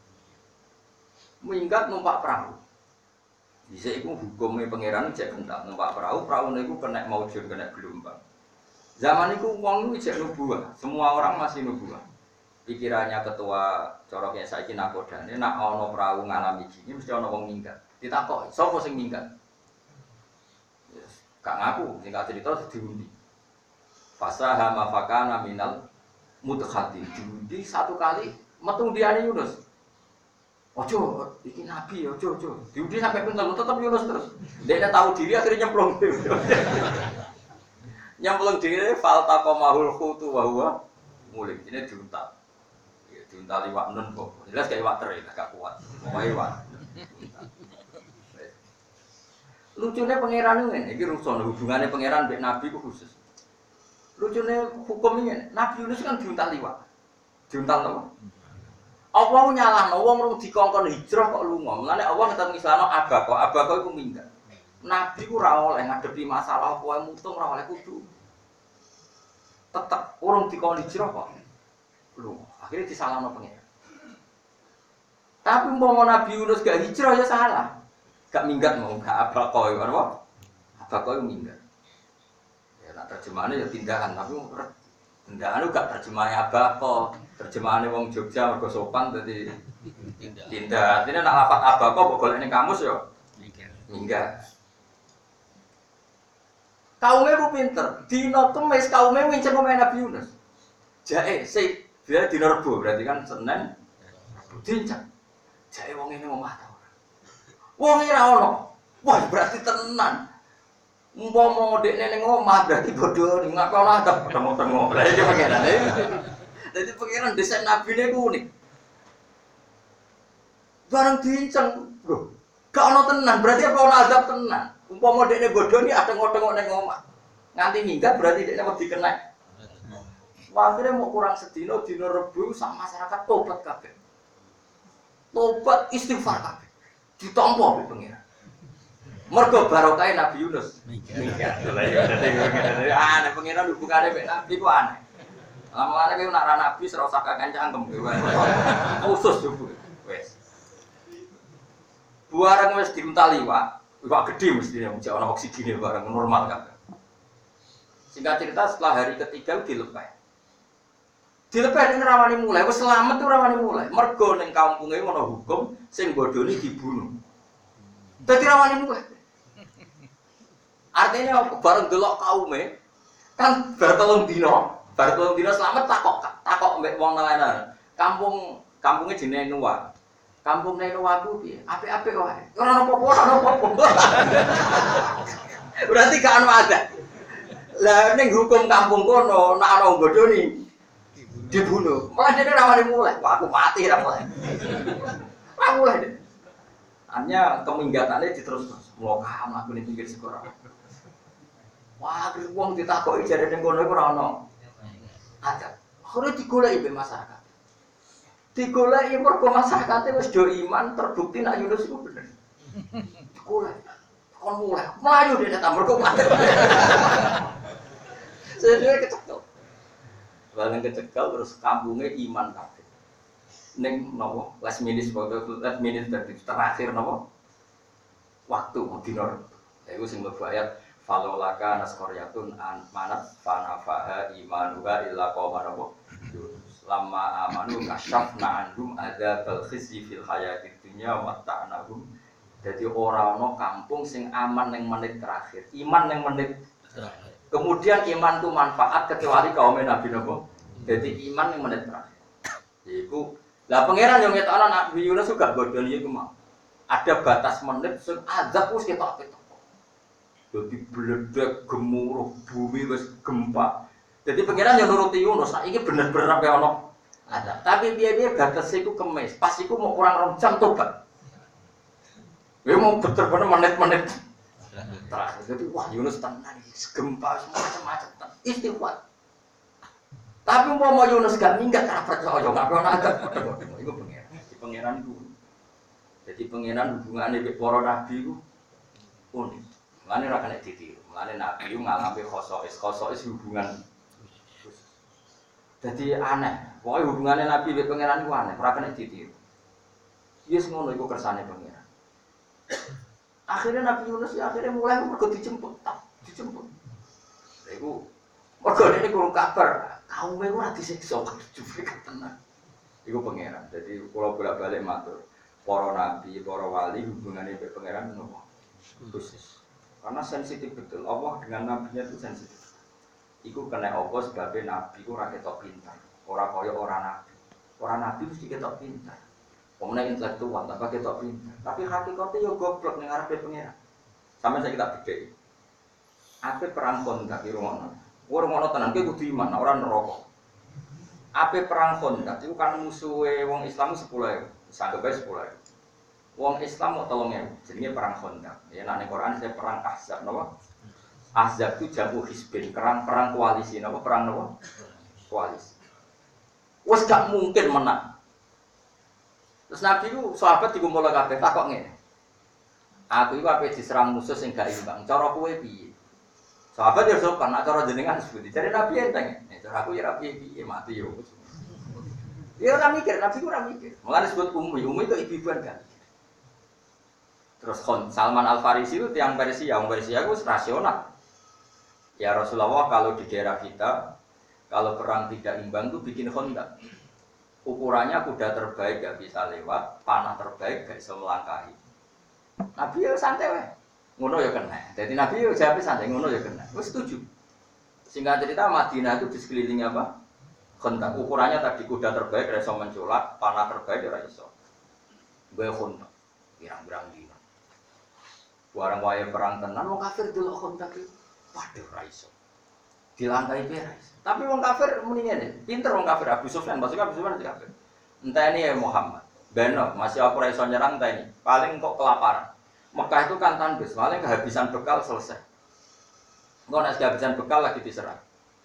Minggat numpak perahu. Dhisik iku hukume pangeran jek kental numpak perahu, praune iku kena maujud, kena gelombang. Zaman iku wong iku jek nubuah, semua orang masih nubuah. Pikirannya ketua coroknya saiki nakodane nak ana perahu ngalami gini mesti ana wong minggat. Ditakoki, sapa sing minggat? Yes, gak ngaku, singkat cerita diundi. Fasaha mafakana minal mudkhatin. Diundi satu kali metu diane Yunus. Ojo, iki nabi ojo. Diundi sampai pinten tetep Yunus terus. Dia tahu diri akhirnya nyemplung. Nyemplung diri faltaqamahul khutu wa huwa mulim. Ini diuntal. Diuntal iwak nun kok. Jelas kayak iwak teri, agak kuat. Mau iwak. Lucunya pangeran ini, ini rusuh. Hubungannya pangeran dengan nabi itu khusus. Lucunya hukum ini, Nabi Yunus kan diuntal iwak. Diuntal apa? Allah nyalahno wong rung dikongkon hijrah kok lunga. Mulane Allah ngeteng ngislano abako iku minggat. Nabi ku ora oleh ngadepi masalah apa wae mutung ora oleh kudu. Tetep urung dikongkon hijrah kok lunga. Akhire disalahno pengen. Tapi mau Nabi Yunus gak hijrah ya salah. Gak minggat mau gak abaqo ya apa? Abaqo itu minggat. Ya nak terjemahannya ya tindakan tapi tindakan itu gak terjemahannya abaqo. Terjemahannya wong Jogja mergo sopan dadi tindak. Ini nak lafat abaqo kok golekne kamus ya. Minggat. Kaumnya ku pinter. Dino Kemis kaumnya nginceng pemain Nabi Yunus. Jae sik dia dino Rebo berarti kan Senin dinceng. Jae wong ini omah ta ora. Wong ora ono. Wah, berarti tenan. Umpama dekne ning omah berarti bodho ning ngapa ora ada tengok-tengok. Lah iki pengenan. Dadi pengenan desain nabine ku unik. Barang dinceng, lho. Gak ono tenan, berarti apa ono azab tenan. Umpama dekne bodho ni ada tengok-tengok ning omah. Nganti minggat berarti dekne wedi kena. Wah, akhirnya mau kurang sedino dino Rebo sama masyarakat tobat kabeh. Tobat istighfar kabeh. Ditampa mbek pengira. Mergo barokah Nabi Yunus. Minggat. Aneh pengira hubungane mbek Nabi ku aneh. Lama-lama kowe nak ra Nabi ora usah kakek cangkem kowe. Khusus yo wis. Buareng wis diuntali iwak gede mestine mesti ana oksigene bareng normal kabeh. Singkat cerita setelah hari ketiga dilepas. Dilepas ini rawani mulai, wis selamat tuh rawani mulai. Mergo ning kampunge ono hukum sing bodoni dibunuh. Dadi rawani mulai. Artinya apa? Bareng delok kaume kan bar telung dina selamat takok mbek wong nelayan. Kampunge jenenge Nuwa. Kampung Nuwa ku piye? Apik-apik wae. Ora ono apa-apa. Berarti gak ono adat. Lah ning hukum kampung kono nek ana bodoni dibunuh, malah dia rawani mulai. Wah, aku mati ra mulai. Ra mulai. Hanya keminggatannya diterus mlokam aku ning pinggir sekolah. Wah, wong ditakoki jare ning kono iku ora ono. Ada. Ora digoleki mbek masyarakat. Digoleki mergo masyarakate wis do iman terbukti nek Yunus iku bener. Digoleki. Kon mulai. Mlayu dene ta mergo mati. Sedhe kecekel. Bareng kecekel terus kampungnya iman kabeh. Ning napa? Last minute terakhir napa? Waktu dinor. Iku sing mlebu ayat falolaka naskoryatun an manat fanafaha imanuha illa qauma napa? Lama amanu kasyafna anhum adzabal khizyi fil hayatid dunya wa mata'nahum. Dadi ora ana kampung sing aman ning menit terakhir. Iman ning menit terakhir. Kemudian iman itu manfaat kecuali kaum Nabi Nabi. Jadi iman yang menit terakhir. Iku, lah pangeran yang ngetokno Nabi Yunus juga bodoh iku mau. Ada batas menit sing azab wis ketok. Jadi bledek gemuruh bumi wis gempa. Jadi pangeran yang nuruti Yunus, saiki bener-bener kaya ono ada. Tapi piye-piye batas iku kemis. Pas iku mau kurang 2 jam tobat. Kowe mau bener-bener menit-menit terakhir. Jadi wah Yunus tenan iki gempa macam-macam istighfar. Tapi mau Yunus gak minggat ora percaya gak ono adab padha-padha. Iku pangeran. Di pangeran iku. Jadi pangeran hubungane mek para nabi iku unik. Mulane ora kena ditiru. Mulane nabi iku ngalami khosois hubungan. Jadi aneh. Pokoke hubungane nabi mek pangeran iku aneh, ora kena ditiru. Yes ngono iku kersane pangeran. Akhirnya Nabi Yunus ya akhirnya mulai mergo dijemput. Iku mergo dene kurang kabar, kaume ora disiksa jujur tenan. Iku pangeran. Jadi kula bolak-balik matur, para nabi, para wali hubungane mbek pangeran nopo? Khusus. Karena sensitif betul. Allah dengan nabinya itu sensitif. Iku kena apa sebabnya nabi ku ora ketok pintar. Ora kaya ora nabi. Ora nabi mesti ketok pintar. Pemenang intelektual, tak pakai ketok pintar. Tapi hakikatnya yo goblok ning arepe pangeran. Sampe saya kita bedheki. Ape perang Khandaq iki rumono. Ora ngono tenan ki kudu iman, ora neraka. Ape perang Khandaq iku kan musuhe wong Islam 10.000, sanggep ae 10.000. Wong Islam mau 3.000, jenenge perang Khandaq. Ya nek Quran saya perang Ahzab napa? Ahzab itu jamu hizbin, perang koalisi napa? Perang napa? Koalisi. Wes gak mungkin menang. Terus Nabi itu sahabat dikumpul kabeh takok ngene. Aku iku ape diserang musuh sing gak imbang. Cara kowe piye? Sahabat ya sopan, nek cara jenengan sebuti. Jare Nabi enteng. Nek cara aku ya piye-piye mati yo. Ya ora mikir, Nabi ku ora mikir. Mulane disebut Ummi itu ibu-ibuan kan. Terus Salman Al-Farisi itu tiang Persia, orang Persia itu rasional. Ya Rasulullah kalau di daerah kita, kalau perang tidak imbang itu bikin khandaq. Ukurannya kuda terbaik gak bisa lewat, panah terbaik gak bisa melangkahi. Nabi ya santai weh, ngono ya kena. Jadi Nabi ya jawab santai, ngono ya kena. Wes setuju. Singkat cerita Madinah itu di sekelilingnya apa? Khandaq. Ukurannya tadi kuda terbaik gak bisa mencolak, panah terbaik gak bisa. Gue khandaq, pirang-pirang dina. Warang waya perang tenan, mau kafir dulu khandaq itu. Waduh, raiso. Dilangkai beres. Tapi wong kafir mendingan nih. Pinter wong kafir Abu Sufyan, maksudnya Abu Sufyan itu kafir. Entah ini ya Muhammad. Beno, masih aku raiso nyerang entah ini. Paling kok kelaparan. Mekah itu kan tandus, paling kehabisan bekal selesai. Enggak nak kehabisan bekal lagi diserang.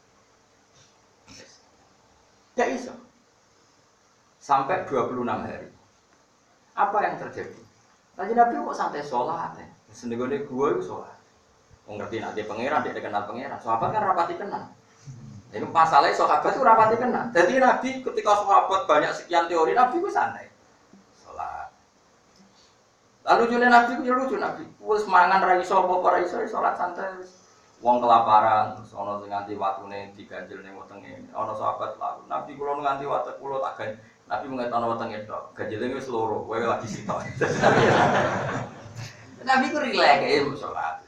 Tidak iso. Sampai 26 hari. Apa yang terjadi? Nabi kok santai sholat ya. Sendiri gua itu sholat. Ngerti nanti pangeran, dia kenal pangeran. Sahabat kan rapati kenal. Ini masalahnya sahabat itu rapati kenal. Jadi Nabi ketika sahabat banyak sekian teori, Nabi itu santai. Sholat. Lalu lucunya Nabi itu lucu Nabi. Wes mangan raiso apa raiso, sholat santai. Wong kelaparan, ono sing nganti watune diganjel ning wetenge. Ono sahabat lalu Nabi kula nganti wate kula tak ganjel. Nabi mengetahui wetenge tok. Ganjele wis loro, kowe lagi sitok. Nabi ku rileks ya sholat.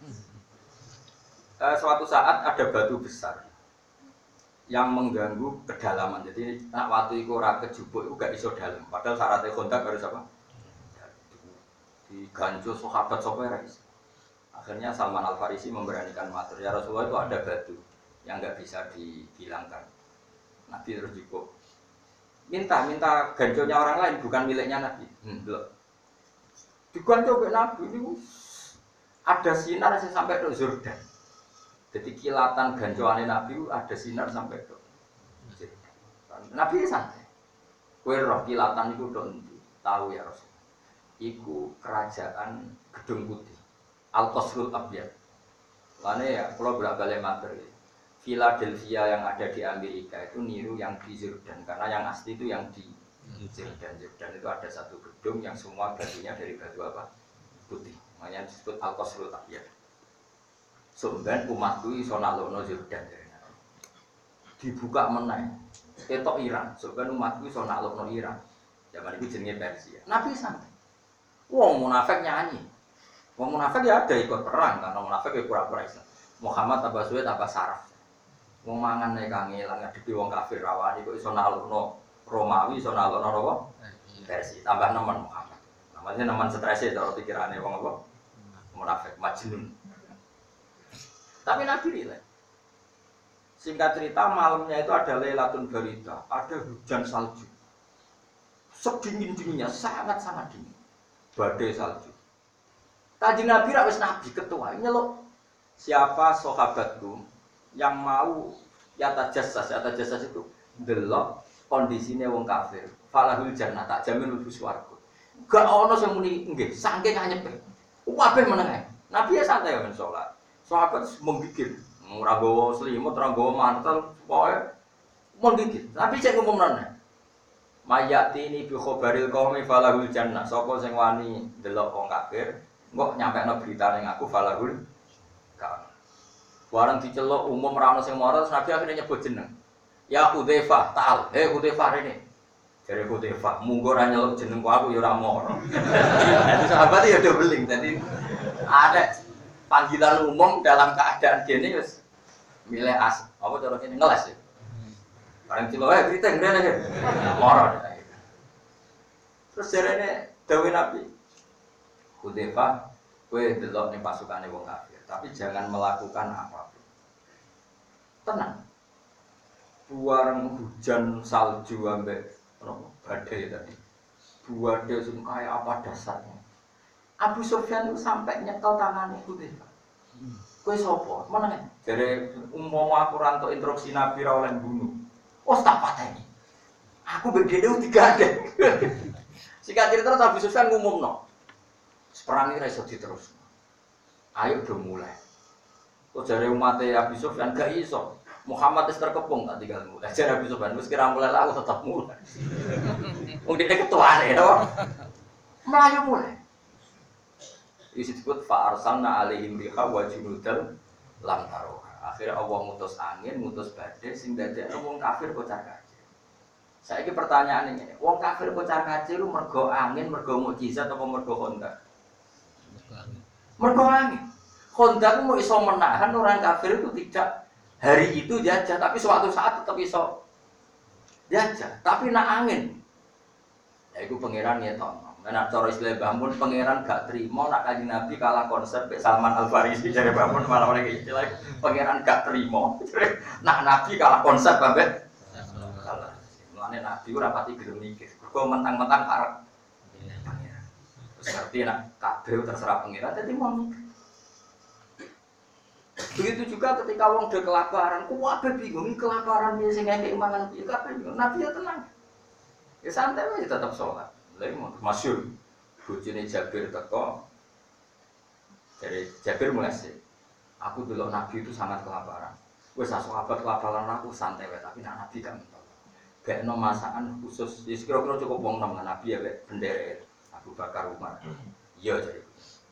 Suatu saat ada batu besar yang mengganggu kedalaman. Jadi nak waktu itu ora kejubuk itu gak iso dalam. Padahal syaratnya kontak harus apa? Diganjul sahabat sapa ora iso. Akhirnya Salman Al-Farisi memberanikan matur, ya Rasulullah itu ada batu yang gak bisa dihilangkan. Nabi terus juga minta ganjolnya orang lain bukan miliknya Nabi. Diganjol ke Nabi ini ada sinar sampai ke Jordan. Jadi kilatan ganjoane Nabi ada sinar sampai ke Nabi santai. Kowe roh kilatan iku tok endi? Tahu ya Rasul. Iku kerajaan Gedung Putih. Al-Qasrul Abyad. Lane ya kalau bolak-balik matur. Philadelphia yang ada di Amerika itu niru yang di Jordan karena yang asli itu yang di Jordan. Jordan itu ada satu gedung yang semua batunya dari batu apa? Putih. Makanya disebut Al-Qasrul Abyad. Sebenarnya umatku iso nalokno Jordan dibuka meneh ketok Iran. Sebenarnya umatku iso nalokno Iran. Zaman itu jenenge Persia. Nabi santai. Wong munafik nyanyi. Wong munafik ya ada ikut perang karena munafik ya pura-pura Islam. Muhammad tambah suwe tambah saraf. Wong mangan nek kangelan ngadepi wong kafir rawani kok iso nalokno Romawi iso nalokno apa? Persia. Tambah nemen Muhammad. Namanya nemen stres e cara pikirane wong apa? Munafik majnun. Tapi Nabi rileks. Singkat cerita malamnya itu ada Lailatul Barida, ada hujan salju. Sedingin-dinginnya, sangat-sangat dingin. Badai salju. Kanjeng Nabi wis Nabi ketua, nyeluk siapa sahabatku yang mau yata jasas itu delok kondisine wong kafir. Falahul jannah tak jamin mlebu swarga. Gak ono sing muni nggih, saking anyepe. Kabeh meneng. Nabi ya santai men salat. Sahabat menggigit, ora nggawa selimut, ora nggawa mantel, pokoke menggigit. Tapi cek ngumumane. Mayati ini bi khabaril qaumi falahul jannah. Sapa sing wani delok wong kafir, engko nyampekno berita ning aku falahul jannah. Barang diceluk umum ra ono sing mara, Nabi akhirnya nyebut jeneng. Ya Hudzaifah, ta'al. Hudzaifah rene. Jare Hudzaifah, munggo ra nyeluk jenengku aku ya ora mara. Jadi sahabat ya do beling. Jadi ada panggilan umum dalam keadaan gini wis milih as apa cara kene ngeles ya. Bareng ciloe kriteng rene iki. Moro. Terus jarene dawuh Nabi. Hudzaifah, kowe delok ning pasukane wong kafir, tapi jangan melakukan apapun. Tenang. Buareng hujan salju ambek badai tadi. Badai sing kaya apa dasarnya. Abu Sufyan itu sampai nyekel tangannya Hudzaifah. Kowe sapa? Meneng. Jare umpama aku ra entuk instruksi Nabi ra oleh bunuh. Wes tak pateni. Aku begede digandeng. Singkat cerita terus Abu Sufyan ngumumno. Perang iki ra iso diterus. Ayo do mulai. Kok jare umat Abu Sufyan gak iso. Muhammad wis terkepung tak tinggal mulai. Jadi Nabi Subhan wis kira mulai lah aku tetap mulai. Wong dia ketuane to. Melayu mulai. Iki disebut fa arsalna alaihim riha wa junudal lam taroha. Akhirnya Allah ngutus angin, ngutus badai sing dadekno wong kafir kocar kacir. Saiki pertanyaan ini, wong kafir kocar kacir lu mergo angin, mergo mukjizat apa mergo Honda? Mergo angin. Honda ku mau iso menahan orang kafir itu tidak hari itu jajah, tapi suatu saat tetap iso jajah. Tapi nak angin, ya itu pangeran ya toh. Nak cara istilah bangun pangeran gak terima nak Kanjeng Nabi kalah konsep Salman Al Farisi dari bangun malah mereka istilah pangeran gak terima. Nak Nabi kalah konsep sampai kalah. Mulane Nabi ora pati gelem mikir. Kok mentang-mentang arep pangeran. Terus ngerti nak kabeh terserah pangeran dadi mau mikir. Begitu juga ketika wong udah kelaparan, kuwabe bingung iki kelaparan sing ngekek mangan piye kabeh bingung. Nabi ya tenang. Ya santai aja tetap sholat. Lagi mau masyhur. Bojone Jabir teko. Dari Jabir mulai sih. Aku dulu Nabi itu sangat kelaparan. Wes sahabat kelaparan aku santai wae, tapi nak Nabi gak mentok. Gak ono masakan khusus. Ya kira-kira cukup wong nang Nabi ya wek bendera Abu Bakar Umar. Iya jadi.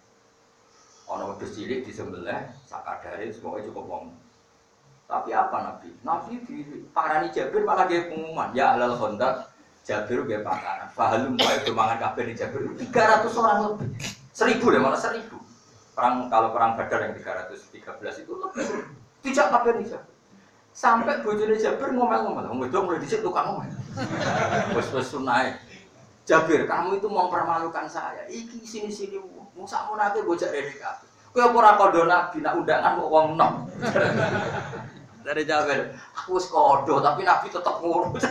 Ono wedhus cilik disembelih sakadare semoga cukup wong. Tapi apa Nabi? Nabi diparani Jabir malah nggih pengumuman, ya alal Khandaq Jabir nggih pakanan. Fahalum wae mangan kabeh di Jabir 300 orang lebih. 1000 deh malah 1000. Kalau perang Badar yang 313 itu lebih. Tidak kabeh di Jabir. Sampai bojone Jabir ngomel-ngomel, wong wedok mulai dhisik tukang ngomel. Wes sunai. Jabir, kamu itu mempermalukan saya. Iki sini-sini wong sakmu nate bojak rene kabeh. Kowe apa ora kandha Nabi nak undangan kok wong enom. Dari Jabir, aku wis kodo tapi Nabi tetap ngurus.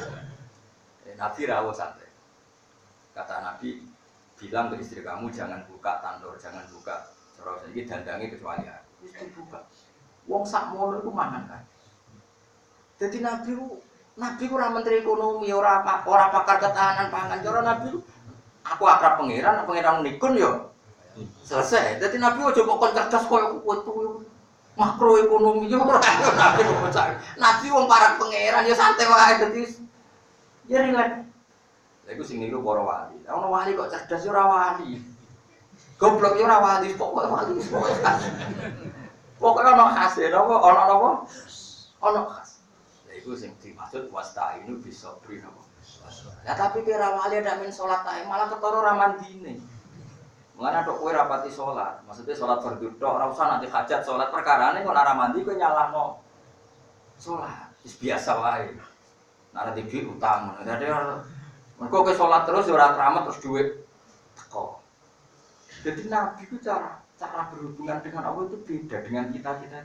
Nabi rawuh santai. Kata Nabi, bilang ke istri kamu jangan buka tandur, jangan buka. Terus iki dandange kecuali aku. Wis dibuka. Wong sakmono iku mangan kan. Jadi Nabi ora menteri ekonomi, ora pakar ketahanan pangan. Cara Nabi aku akrab pangeran nikun yo. Selesai. Jadi Nabi ojo kok cerdas koyo wetu makroekonomi yo ora Nabi kok cari. Nabi wong para pangeran yo santai wae dadi ya rileks. Lha iku sing niru para wali. Ono wali kok cerdas yo ora wali. Goblok yo ora wali, pokoke wali pokoke. Pokoke ono khas e, ono apa? Ono khas. Iku sing dimaksud wasta'inu bisabri napa. Ya tapi kira wali ndak men salat ae malah ketara ra mandine. Mulane tok kowe rapati salat, maksudnya salat fardhu tok ora usah nanti hajat salat perkarane kok ora mandi kowe nyalahno salat. Wis biasa wae. Nek nanti duit utang. Dadi mergo kowe salat terus ora keramat terus duit teko. Jadi Nabi itu cara berhubungan dengan Allah itu beda dengan kita itu.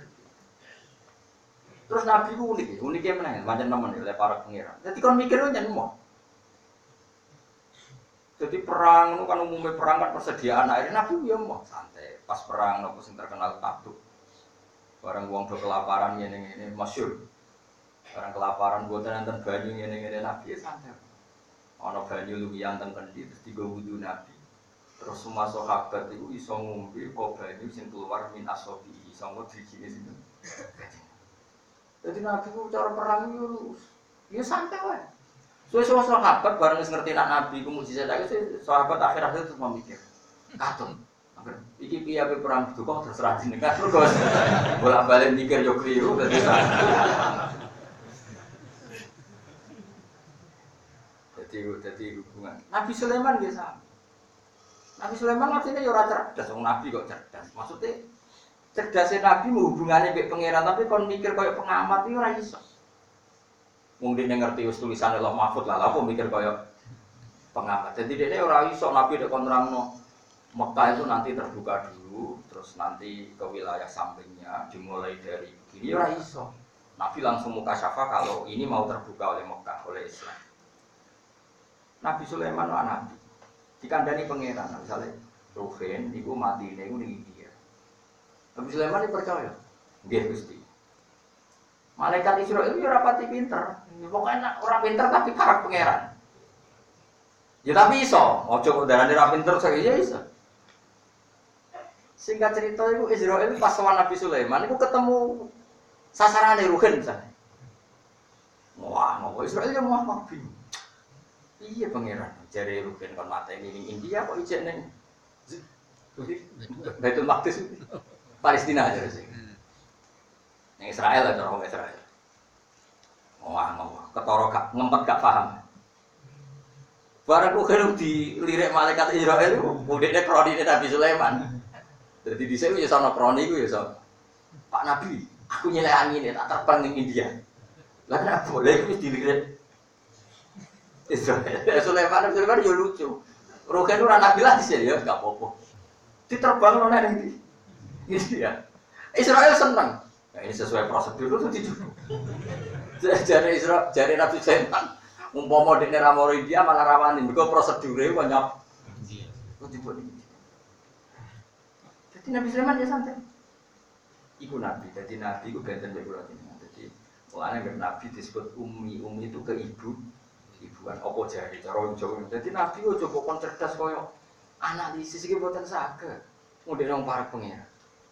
Terus Nabi ku uniknya mana? Macam teman oleh para pangeran. Jadi kon mikirnya jangan mau. Jadi perang itu kan umumnya perang kan persediaan air. Nabi ya mau santai. Pas perang nopo sing terkenal Tabuk. Barang wong do kelaparan ngene masyhur. Barang kelaparan buatan enten banyu ngene Nabi ya santai. Ana banyu luwihan ten kendi terus digo wudu Nabi. Terus semua sahabat itu iso ngombe kok banyu sing keluar min asobi iso ngedrijine sinten. Jadi Nabi itu cara perang itu ya santai wae. Suwe-suwe sahabat bareng wis ngerti nak Nabi ku mujizat iki sahabat akhir-akhir terus memikir. Katon. Iki piye ape perang itu kok terserah jenengan terus. Bolak-balik mikir yo kliru dadi Jadi hubungan. Nabi Sulaiman nggih sama. Nabi Sulaiman artinya ya ora cerdas, wong Nabi kok cerdas. Maksudnya cerdasnya Nabi hubungannya mbek pangeran tapi kon mikir koyo pengamat iki ora iso. Wong dene ngerti wis tulisane Allah Mahfud lah, apa mikir koyo pengamat. Jadi dene ora iso Nabi nek kon nerangno Mekah itu nanti terbuka dulu, terus nanti ke wilayah sampingnya dimulai dari begini ora iso. Nabi langsung mukasyafah kalau ini mau terbuka oleh Mekah, oleh Islam. Nabi Sulaiman wa nabi dikandani pangeran, misalnya Ruhin niku matine niku ning India. Nabi Sulaiman percaya, nggih Gusti. Malaikat Israil itu ora pati pinter. Pokoknya orang pinter tapi para pangeran. Ya tapi iso, ojo darane ora pinter saya ya iso. Singkat cerita itu Israil pas sama Nabi Sulaiman itu ketemu Sasarane Ruhin misalnya. Wah, mau Israel ya mau apa? Iya pangeran, jare Ruhin kon mateni ning India kok ijek ning Baitul Maqdis Palestina aja sih. Ning Israel lah cara Israel. Wah, ketara gak ngempet gak paham. Barang Ruhin dilirik malaikat Israel iku budekne kronine Nabi Sulaiman. Dadi dhisik ya sono kroni iku ya sono. Pak Nabi, aku nyelek angin tak terbang ning India. Lah kenapa boleh wis dilirik Israel. Sulaiman yo lucu. Ruhin ora nabi lah sih ya enggak apa-apa. Diterbang nang ndi? India. Israel seneng. Nah, ini sesuai prosedur itu dijual. Jari Nabi Sulaiman umpama dekne ra moro India malah rawani mergo prosedure kok nyap. Iya. Kok dibuat iki. Jadi Nabi Sulaiman ya santai. Iku nabi, jadi nabi iku benten mek kula jenengan. Jadi mulane nek nabi disebut ummi itu ke ibuan apa jari cara Jawa. Jadi nabi ojo kok cerdas koyo analisis iki mboten saged. Mundhe wong para pengira.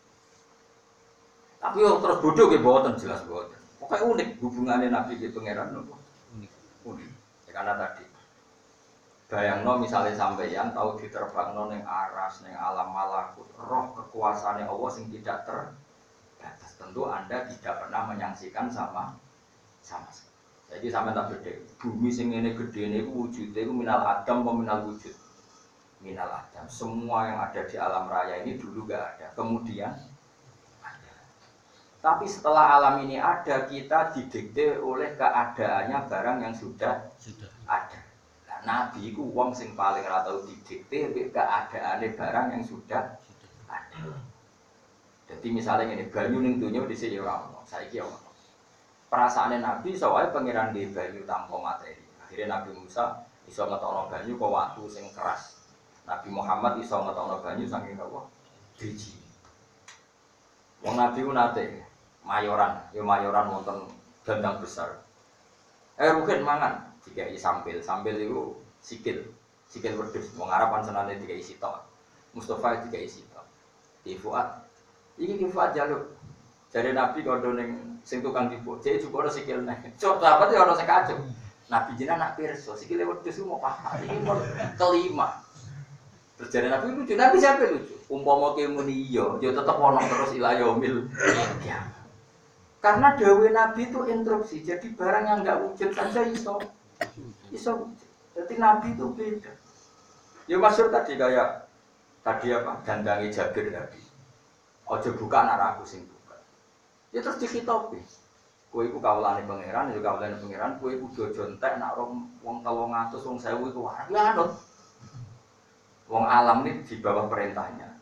Tapi yo terus bodoh nggih mboten jelas mboten. Pokoke unik hubungannya nabi ke pangeran nopo. Unik. Ya karena tadi bayangno misalnya sampeyan tahu diterbangno ning aras ning alam malakut, roh kekuasaane Allah sing tidak terbatas. Tentu Anda tidak pernah menyaksikan sama. Jadi sampeyan tak bedhe, bumi sing ngene gedene iku wujude iku minal adam apa minal wujud? Minal adam. Semua yang ada di alam raya ini dulu enggak ada, kemudian ada. Tapi setelah alam ini ada, kita didikte oleh keadaannya barang yang sudah ada. Nah, Nabi itu wong sing paling ora tau didikte keadaane barang yang sudah ada. Jadi misalnya ini banyu ning donya dhisik ya ora ono, saiki ya ono. Perasaane Nabi soalnya pangeran di banyu tanpa materi. Akhirnya Nabi Musa iso ngetokno banyu kok watu sing keras. Nabi Muhammad iso ngetokno banyu saking apa? Driji. Wong Nabi ku nate mayoran wonten dandang besar. Ruhin mangan dikai sambil itu sikil wedhus. Wong Arab kan senane dikai sitok. Mustafa dikai sitok. Di Fuad. Iki Fuad jaluk. Jare Nabi kondo ning sing tukang tipu. Jek juga ana sikil nek. Cok sahabat ya ana sing kacuk. Nabi jenengan nak pirsa sikile wedhus ku mau paham. Iki mau kelima. Terus jare Nabi lucu. Nabi sampe lucu. Umpama ki muni iya, ya tetep ana terus ila yaumil qiyamah. Karena dawe Nabi itu instruksi, jadi barang yang enggak wujud saja iso wujud. Jadi Nabi itu beda. Ya masyhur tadi kayak apa? Dandangi Jabir Nabi. Ojo buka anak aku sing buka. Ya terus dikitopi. Kowe iku kawulane pangeran, ya kawulane pangeran, kowe iku aja entek nak wong 300 wong 1000 iku wae. Ya anut. Wong alam ini di bawah perintahnya.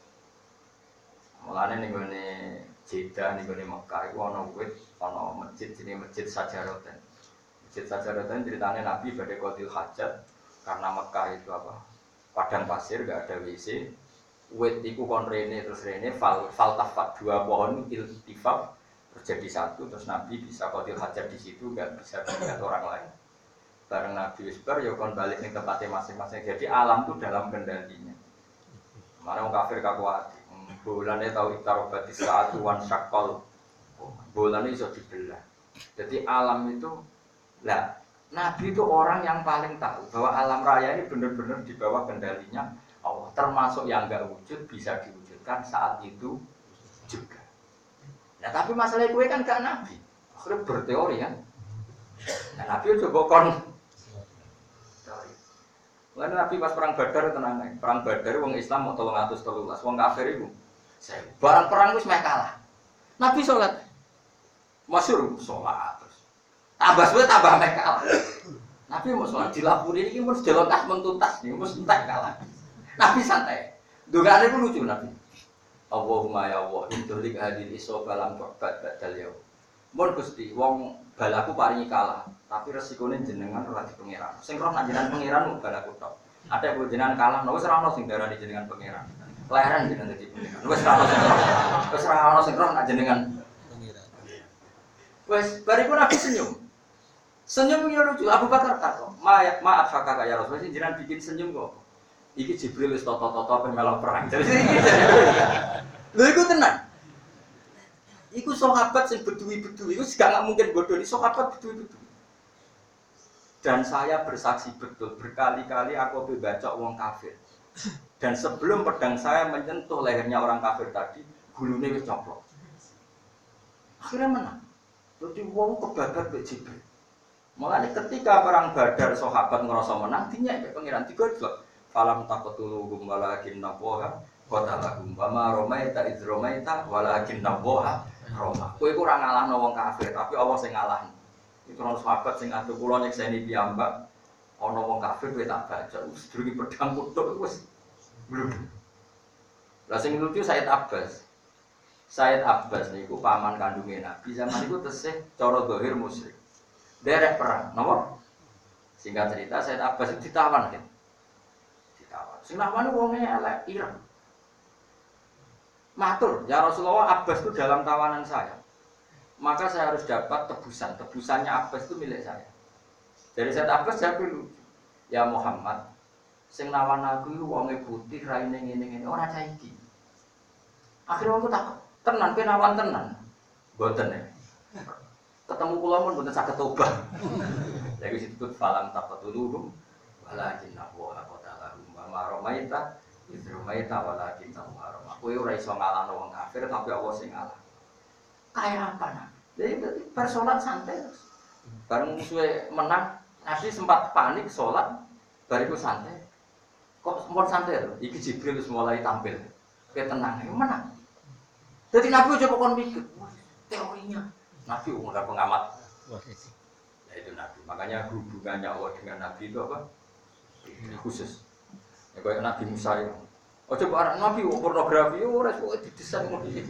Mulane ning gone Jeddah ning gone Mekah iku ana wit, ana masjid jenenge Masjid Sajaroten. Masjid Sajaroten ceritane Nabi badhe qadil hajat karena Mekah itu apa? Padang pasir enggak ada WC. Wit iku kon rene terus rene faltafat dua pohon iltifaf terjadi satu terus Nabi bisa qadil hajat di situ enggak bisa melihat orang lain. Bareng Nabi Isbar ya kon balik ning tempatnya masing-masing. Jadi alam itu dalam kendalinya. Mana wong kafir kakuati. Bulannya tahu itarobati saatu wan syakol. Bulannya iso dibelah. Jadi alam itu lah Nabi itu orang yang paling tahu bahwa alam raya ini benar-benar di bawah kendalinya Allah. Termasuk yang enggak wujud bisa diwujudkan saat itu juga. Nah tapi masalah gue kan gak Nabi. Akhirnya berteori kan. Nah Nabi coba kon Lalu Nabi pas perang Badar tenang aja. Perang Badar wong Islam mau 313, wong kafir itu. Barang perang wis meh kalah. Nabi sholat. Masyhur sholat terus. Tambah suwe tambah meh kalah. Nabi mau sholat dilapuri iki mesti delontas mentuntas niku mesti entek kalah. Nabi santai. Dungane ku lucu Nabi. Allahumma ya Allah intulik hadil isoba lam tu'bad badal yaum. Mun Gusti wong balaku paringi kalah. Tapi resikonya jenengan ora di pangeran. Sing roh nak jenengan pangeran mung balaku tok. Ada yang jenengan kalah, wis ora ono sing darani jenengan pangeran. Lahiran jenengan dadi pangeran. Wis ora ono sing roh nak jenengan pangeran. Wis bariku Nabi senyum. Senyum yo lucu. Abu Bakar takok, "Maaf kakak ya Rasul, jenengan bikin senyum kok." Iki Jibril wis toto-toto pengen melok perang. Jadi iki. Lho iku tenan. Iku sahabat sing bedui-bedui, iku gak mungkin bodoh, sahabat bedui-bedui. Dan saya bersaksi betul berkali-kali aku membacok wong kafir. Dan sebelum pedang saya menyentuh lehernya orang kafir tadi, gulunya wis coplok. Akhirnya menang. Jadi wong kebabat mbek Jibril. Mulane ketika perang Badar sahabat ngerasa menang, dinyek ke pangeran digodlok. Falam taqtuluhum walakin nawaha qatalahum wa ma ramaita iz ramaita walakin nawaha rama. Kowe ora ngalahno wong kafir, tapi Allah sing ngalahno. Itu orang sahabat sing atuh kula nyekseni piyambak ana wong kafir kowe tak baca sedurunge pedang kutuk wis belum. Lah sing lucu Said Abbas. Said Abbas niku paman kandunge Nabi zaman niku tesih cara zahir musyrik. Derek perang, napa? Singkat cerita Said Abbas itu ditawan kan. Ditawan. Sing lawan wonge elek ireng. Matur, ya Rasulullah Abbas itu dalam tawanan saya. Maka saya harus dapat tebusan. Tebusannya Abbas itu milik saya. Dari Said Abbas saya bilang, ya Muhammad, sing lawan aku itu wonge putih, raine ngene-ngene ora cah iki. Akhirnya aku takut, tenan kowe lawan tenan. Mboten ya. Ketemu kula mun mboten saged tobat. Lha iki disebut falam taqatuluhum walakin Allah qatalahum wa ma ramaita iz ramaita walakin Allah rama. Kowe ora iso ngalahno wong kafir tapi Allah sing ngalah. Kayak apa nah? Jadi bersolat santai terus. Bareng musuhnya menang, Nabi sempat panik sholat, bariku santai. Kok sempat santai loh? Iki Jibril mulai tampil. Kayak tenang, menang. Jadi Nabi coba kon mikir, teorinya. Nabi umumnya pengamat. Ya itu Nabi. Makanya hubungannya Allah dengan Nabi itu apa? Khusus. Ya kayak Nabi Musa ya. Oh coba Nabi pornografi, orang semua didesain mau itu.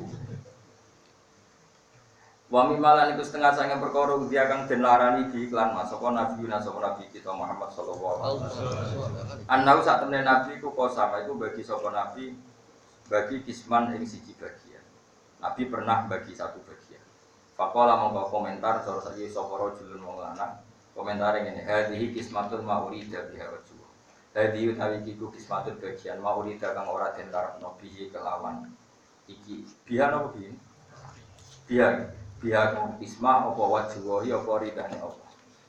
Wa mimalan iku setengah sange perkara dia kang den larani di iklan mas sapa nabi kita Muhammad sallallahu alaihi wasallam. Anau sak temene nabi ku kosama iku bagi sapa nabi bagi kisman ing siji bagian. Nabi pernah bagi satu bagian. Faqala mongko komentar cara saiki sapa rajulun wong lanang komentare ngene hadhihi kismatun maurida biha wajhu. Hadhihi utawi iku kismatun bagian maurida kang ora den tarepno bihi kelawan iki. Biha napa bihi? Biha biar isma apa wajwahi apa ridane apa.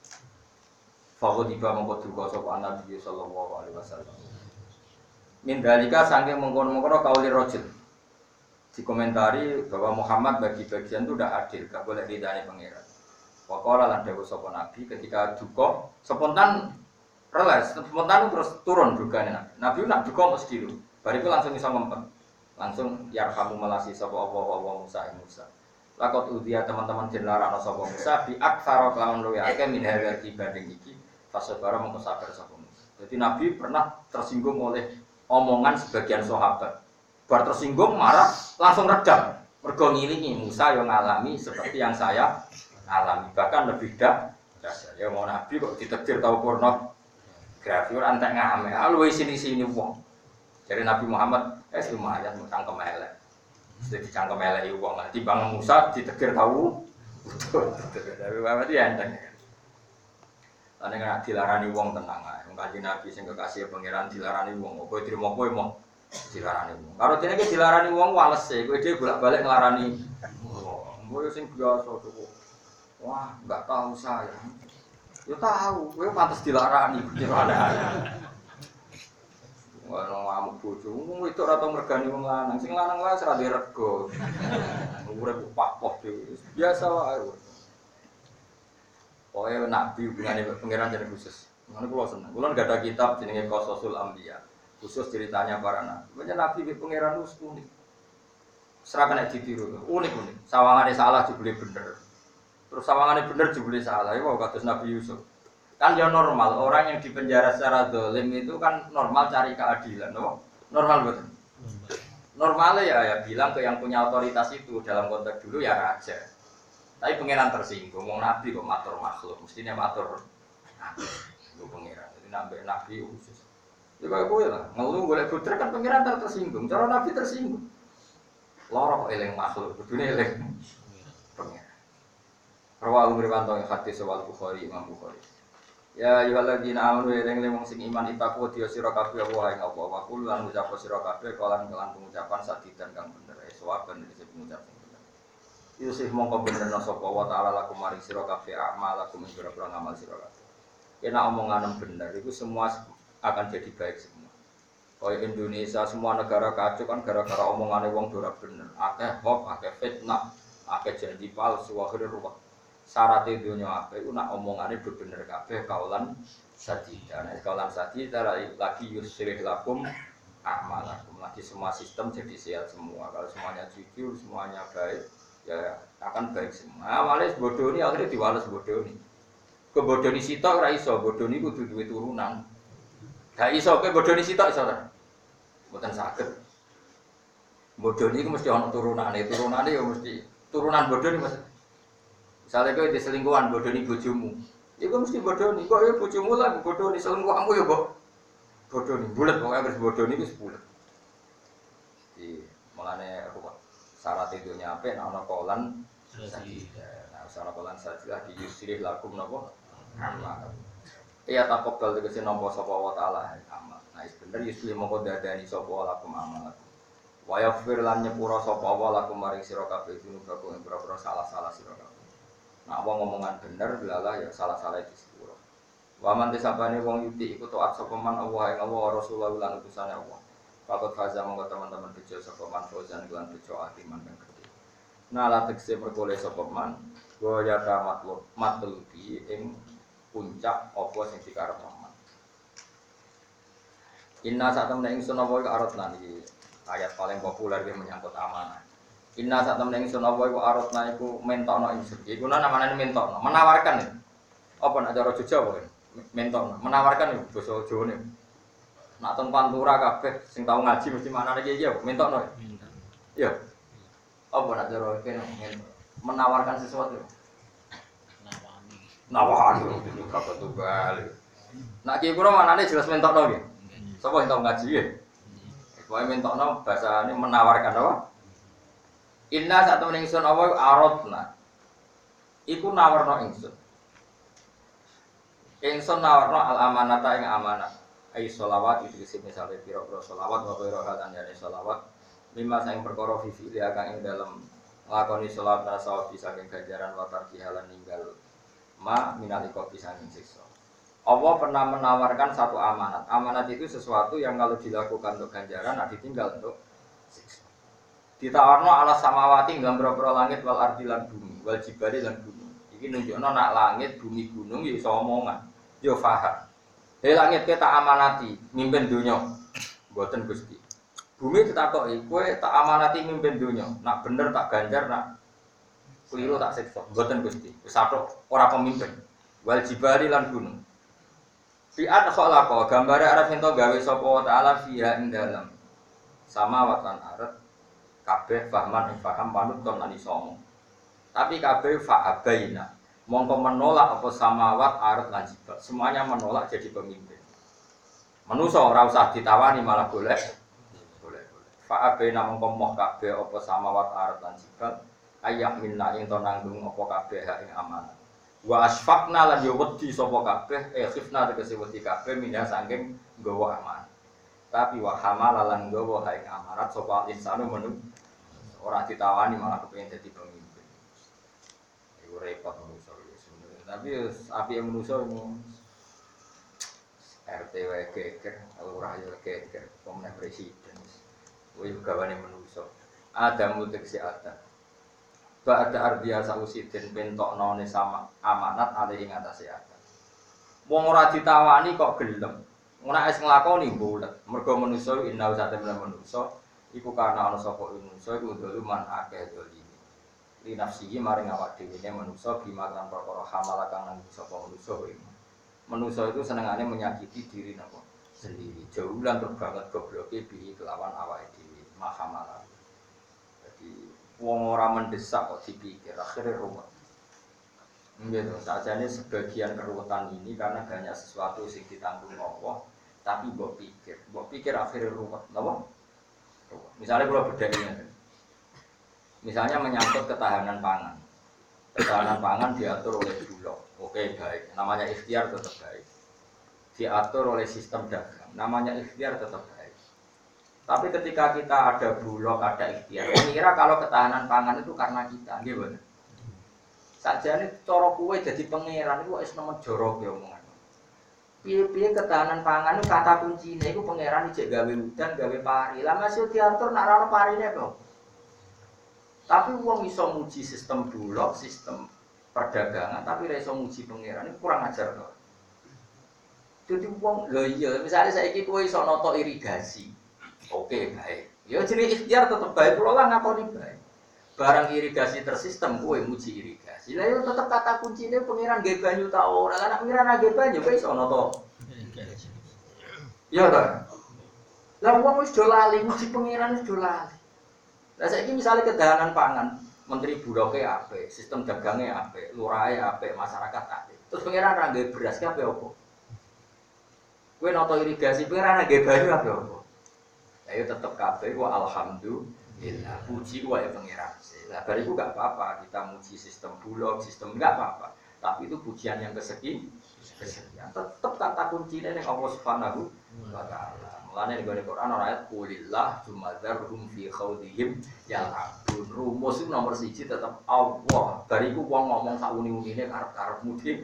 Faqad iba mongko duka sapa Nabi sallallahu alaihi wasallam. Min dalika saking mengkono-mengkono kauli rajul. Dikomentari bahwa Muhammad bagi bagian itu tidak adil, gak boleh ridane pangeran. Waqala lan dawuh sapa Nabi ketika duka spontan relas, spontan terus turun dugane Nabi. Nabi nak duka mesti dulu. Bariku langsung iso ngempet. Langsung yarhamu melasi sapa apa Musa Musa. Lakot udia teman-teman dilarang sapa Musa bi aktsara kelawan luwih akeh min hadza dibanding iki fasabara mongko sabar sapa Musa. Jadi Nabi pernah tersinggung oleh omongan sebagian sahabat. Bar tersinggung marah langsung redam. Mergo ngilingi Musa yang ngalami seperti yang saya alami bahkan lebih dahsyat. Ya mau Nabi kok ditakdir tahu porno grafi ora entek ngame. Luwih sini-sini wong. Jadi Nabi Muhammad lumayan cangkem elek. Jadi cangkem elek wong lah timbang Musa ditegir tahu betul tapi berarti enteng kan. Lan nek dilarani wong tenang ae. Wong Kanjeng Nabi sing kekasih pangeran dilarani wong, kowe trimo kowe mau dilarani wong. Karo dene iki dilarani wong wales e, kowe dhewe bolak-balik nglarani. Kowe sing biasa tuh. Wah, enggak tahu saya. Ya tahu, kowe pantes dilarani ana. Wah, ngamuk bojo, wong itu ora tau mergani wong lanang. Sing lanang wae ora dirego. Urip papoh dhewe. Biasa wae. Pokoke nabi hubungane pangeran jeneng khusus. Ngono kula seneng. Kula enggak ada kitab jenenge Qasasul Anbiya. Khusus ceritanya para nabi. Banyak nabi ke pangeran wis unik. Seragane ditiru. Unik-unik. Sawangane salah jebule bener. Terus sawangane bener jebule salah. Iku kados Nabi Yusuf. Kan ya normal, orang yang dipenjara secara zalim itu kan normal cari keadilan, no? Normal betul. Normalnya ya bilang ke yang punya otoritas itu dalam konteks dulu ya raja. Tapi pangeran tersinggung, mau nabi kok matur makhluk, mestinya matur nabi, pangeran. Jadi nabi khusus. Ya kayak gue lah, ngeluh boleh putra kan pangeran tersinggung, cara nabi tersinggung. Lorok eleng makhluk, dunia eleng pangeran. Rawahu riwanto yang hadis soal Bukhari Imam Bukhari. Ya ayyuhalladzina amanu eling wong sing iman itaku dia sira kabeh wa ing apa wa kul lan ucap sira kabeh kelan pengucapan sadidan kang bener sawab ben iki pengucap sing bener. Yusuf mongko benerno sapa wa ta'ala lakum maring sira kabeh amalakum ing pira-pira ngamal sira kabeh. Kena omongan bener itu semua akan jadi baik semua. Kaya Indonesia semua negara kacau kan gara-gara omongannya wong ora bener. Akeh hoax, akeh fitnah, akeh janji palsu, akhire ruwet. Syarat dunya apik ku nak omongane bener kabeh kaulan sadida. Nek kaulan sadida lagi yusrih lakum amalakum. Lagi semua sistem jadi sehat semua. Kalau semuanya jujur, semuanya baik, ya akan baik semua. Awalnya bodoni akhirnya diwales bodoni. Kebodoni sitok ora iso, bodoni kudu duwe turunan. Gak iso ke bodoni sitok iso ta? Mboten saged. Bodoni iku mesti ana turunane, turunane ya mesti turunan bodoni Mas. Misale kowe diselingkuhan bodoni bojomu. Iku mesti bodoni, kok ya bojomu lah bodoni selingkuhanmu ya kok. Bodoni bulet pokoke wis bodoni wis bulet. Iki mulane ruwet. Syarat dunya apik nek ana kolan sadida. Nah, salah kolan sadida di yusrih lakum napa? Amal. Iya takobal tegese nampa sapa wa taala amal. Nah, bener yusrih mongko dadani sapa lakum amal. Wa yaghfir lan nyepura sapa wa lakum maring sira kabeh dunubakum ing pira-pira salah-salah sira kabeh. Nah, wong ngomongan bener belalah ya salah-salah di sepuro. Wa man tisabane wong yuti iku taat sapa man Allah ing Allah Rasulullah lan utusane Allah. Pakot faza monggo teman-teman bejo sapa man fauzan lan bejo atiman kang gedhe. Nah, la tekse perkole sapa man wa ya matlubi ing puncak apa sing dikarep man. Inna sak temne ingsun apa iku aratna iki ayat paling populer yang menyangkut amanah. Inna sak temne ingsun apa iku aratna iku mentokno ingsun. Iku namane mentokno, menawarkan ya. Apa nek cara Jawa apa? Mentokno, menawarkan ya basa Jawane. Nak teng pantura kabeh sing tau ngaji mesti manane iki ya mentokno. Iya. Apa nak cara kene menawarkan sesuatu. Nawani itu kata tunggal. Nak ki kula manane jelas mentokno nggih. Sapa sing tau ngaji nggih? Pokoke mentokno basane menawarkan apa? Inna sak temene ingsun apa aradna. Iku nawarno ingsun. Ingsun nawarno al amanata ing amanah. Ai sholawat itu sing misale pira-pira sholawat wa pira halan ya sholawat. Lima saing perkara fifi dia kang ing dalem nglakoni sholawat rasa bisa saking ganjaran wa tarjihalan ninggal ma minaliko bisa siksa. Allah pernah menawarkan satu amanat. Amanat itu sesuatu yang kalau dilakukan untuk ganjaran, nah ditinggal untuk siksa. Ditawarno ala samawati dalam berapa langit wal ardi lan bumi, wal jibali lan gunung. Iki nunjukno nak langit, bumi, gunung ya iso omongan. Yo faham. Langit kita amanati mimpin dunya. Mboten Gusti. Bumi ditakoki, kowe tak amanati mimpin dunya. Nak bener tak ganjar, nak keliru tak siksa. Mboten Gusti. Wis atok ora pemimpin. Wal jibali lan gunung. Fi'at khalaqa gambare arep ento gawe sapa taala fiha ing dalem. Sama watan arep kabeh fahman ing paham panut kon lan iso omong. Tapi kabeh fa'abaina. Mongko menolak apa samawat arep lan jibal. Semuanya menolak jadi pemimpin. Manusa ora usah ditawani malah golek. Golek. Fa'abaina mongko moh kabeh apa samawat arep lan jibal. Ayah minna ing to nanggung apa kabeh ing amanah. Wa asfaqna lan yo wedi sapa kabeh khifna tegese wedi kabeh minha saking nggawa amanah. Tapi wa hamala lan nggawa ing amanat sapa insanu menung ora ditawani malah kepengin dadi pemimpin. Iku repot manusa sebenarnya. Tapi api manusa RT wae geger, lurah yo geger, pemenang presiden. Kuwi gawane manusa. Ada mutek ada. Ba'da ardiya sausidin pentokno ne sama amanat ale ing atase adat. Wong ora ditawani kok gelem. Ora wis nglakoni bulet. Mergo manusa inna usate manusa iku kana ana sapa manusa iku doluman akeh dolime. Li nafsihi maring awak dhewe ne manusa bimakan perkara hamala kang nang sapa manusa kuwi. Manusa itu senengane menyakiti diri napa sendiri. Jauh lan banget gobloke bi kelawan awake dhewe. Mahamala. Wong ora mendesak kok dipikir, akhirnya ruwet. Gitu, sajane sebagian keruwetan ini karena banyak sesuatu yang ditanggung Allah, tapi mbok pikir akhirnya ruwet, napa? Ruwet. Misalnya kalau beda ini, misalnya menyangkut ketahanan pangan. Ketahanan pangan diatur oleh Bulog, oke baik, namanya ikhtiar tetap baik. Diatur oleh sistem dagang, namanya ikhtiar tetap baik. Tapi ketika kita ada bulog, ada ikhtiar, mengira kalau ketahanan pangan itu karena kita, gimana? Saja ini cara kue jadi pangeran itu wis nomor jorok ya omongan. Piye-piye ketahanan pangan itu kata kuncinya itu pangeran ijek gawe udan, gawe pari. Lah masih diatur nak ora parine kok. Tapi wong iso muji sistem bulog, sistem perdagangan, tapi ora iso muji pangeran itu kurang ajar kok. Jadi wong lho iya, misalnya saiki kowe iso noto irigasi. Oke, baik. Ya jenenge ikhtiar tetep baik, kula lah ngakoni baik. Barang irigasi tersistem kowe muji irigasi. Lah yo tetep kata kuncine pangeran nggih banyu ta ora. Lah nek pangeran nggih banyu kowe iso noto. Ya ta. Lah wong wis do lali muji pangeran wis do lali. Lah saiki misale kedahanan pangan, menteri buloke apik, sistem dagange apik, lurahe apik, masyarakat apik. Terus pangeran ra nggih beras ki apik opo? Kowe noto irigasi pangeran nggih banyu apik opo? Ayo tetap kabeh wa alhamdulillah. Puji wae pangeran. Lah bar iku gak apa-apa kita muji sistem bulog, sistem enggak apa-apa. Tapi itu pujian yang kesekian. Tetap kata kuncinya ning Allah Subhanahu wa taala. Mulane ning Quran ana ayat qulillah tsumadzarhum fi khawdihim yal'abun. Rumus itu nomor 1 tetap Allah. Bar iku wong ngomong sak uni-unine karep-karep mudi.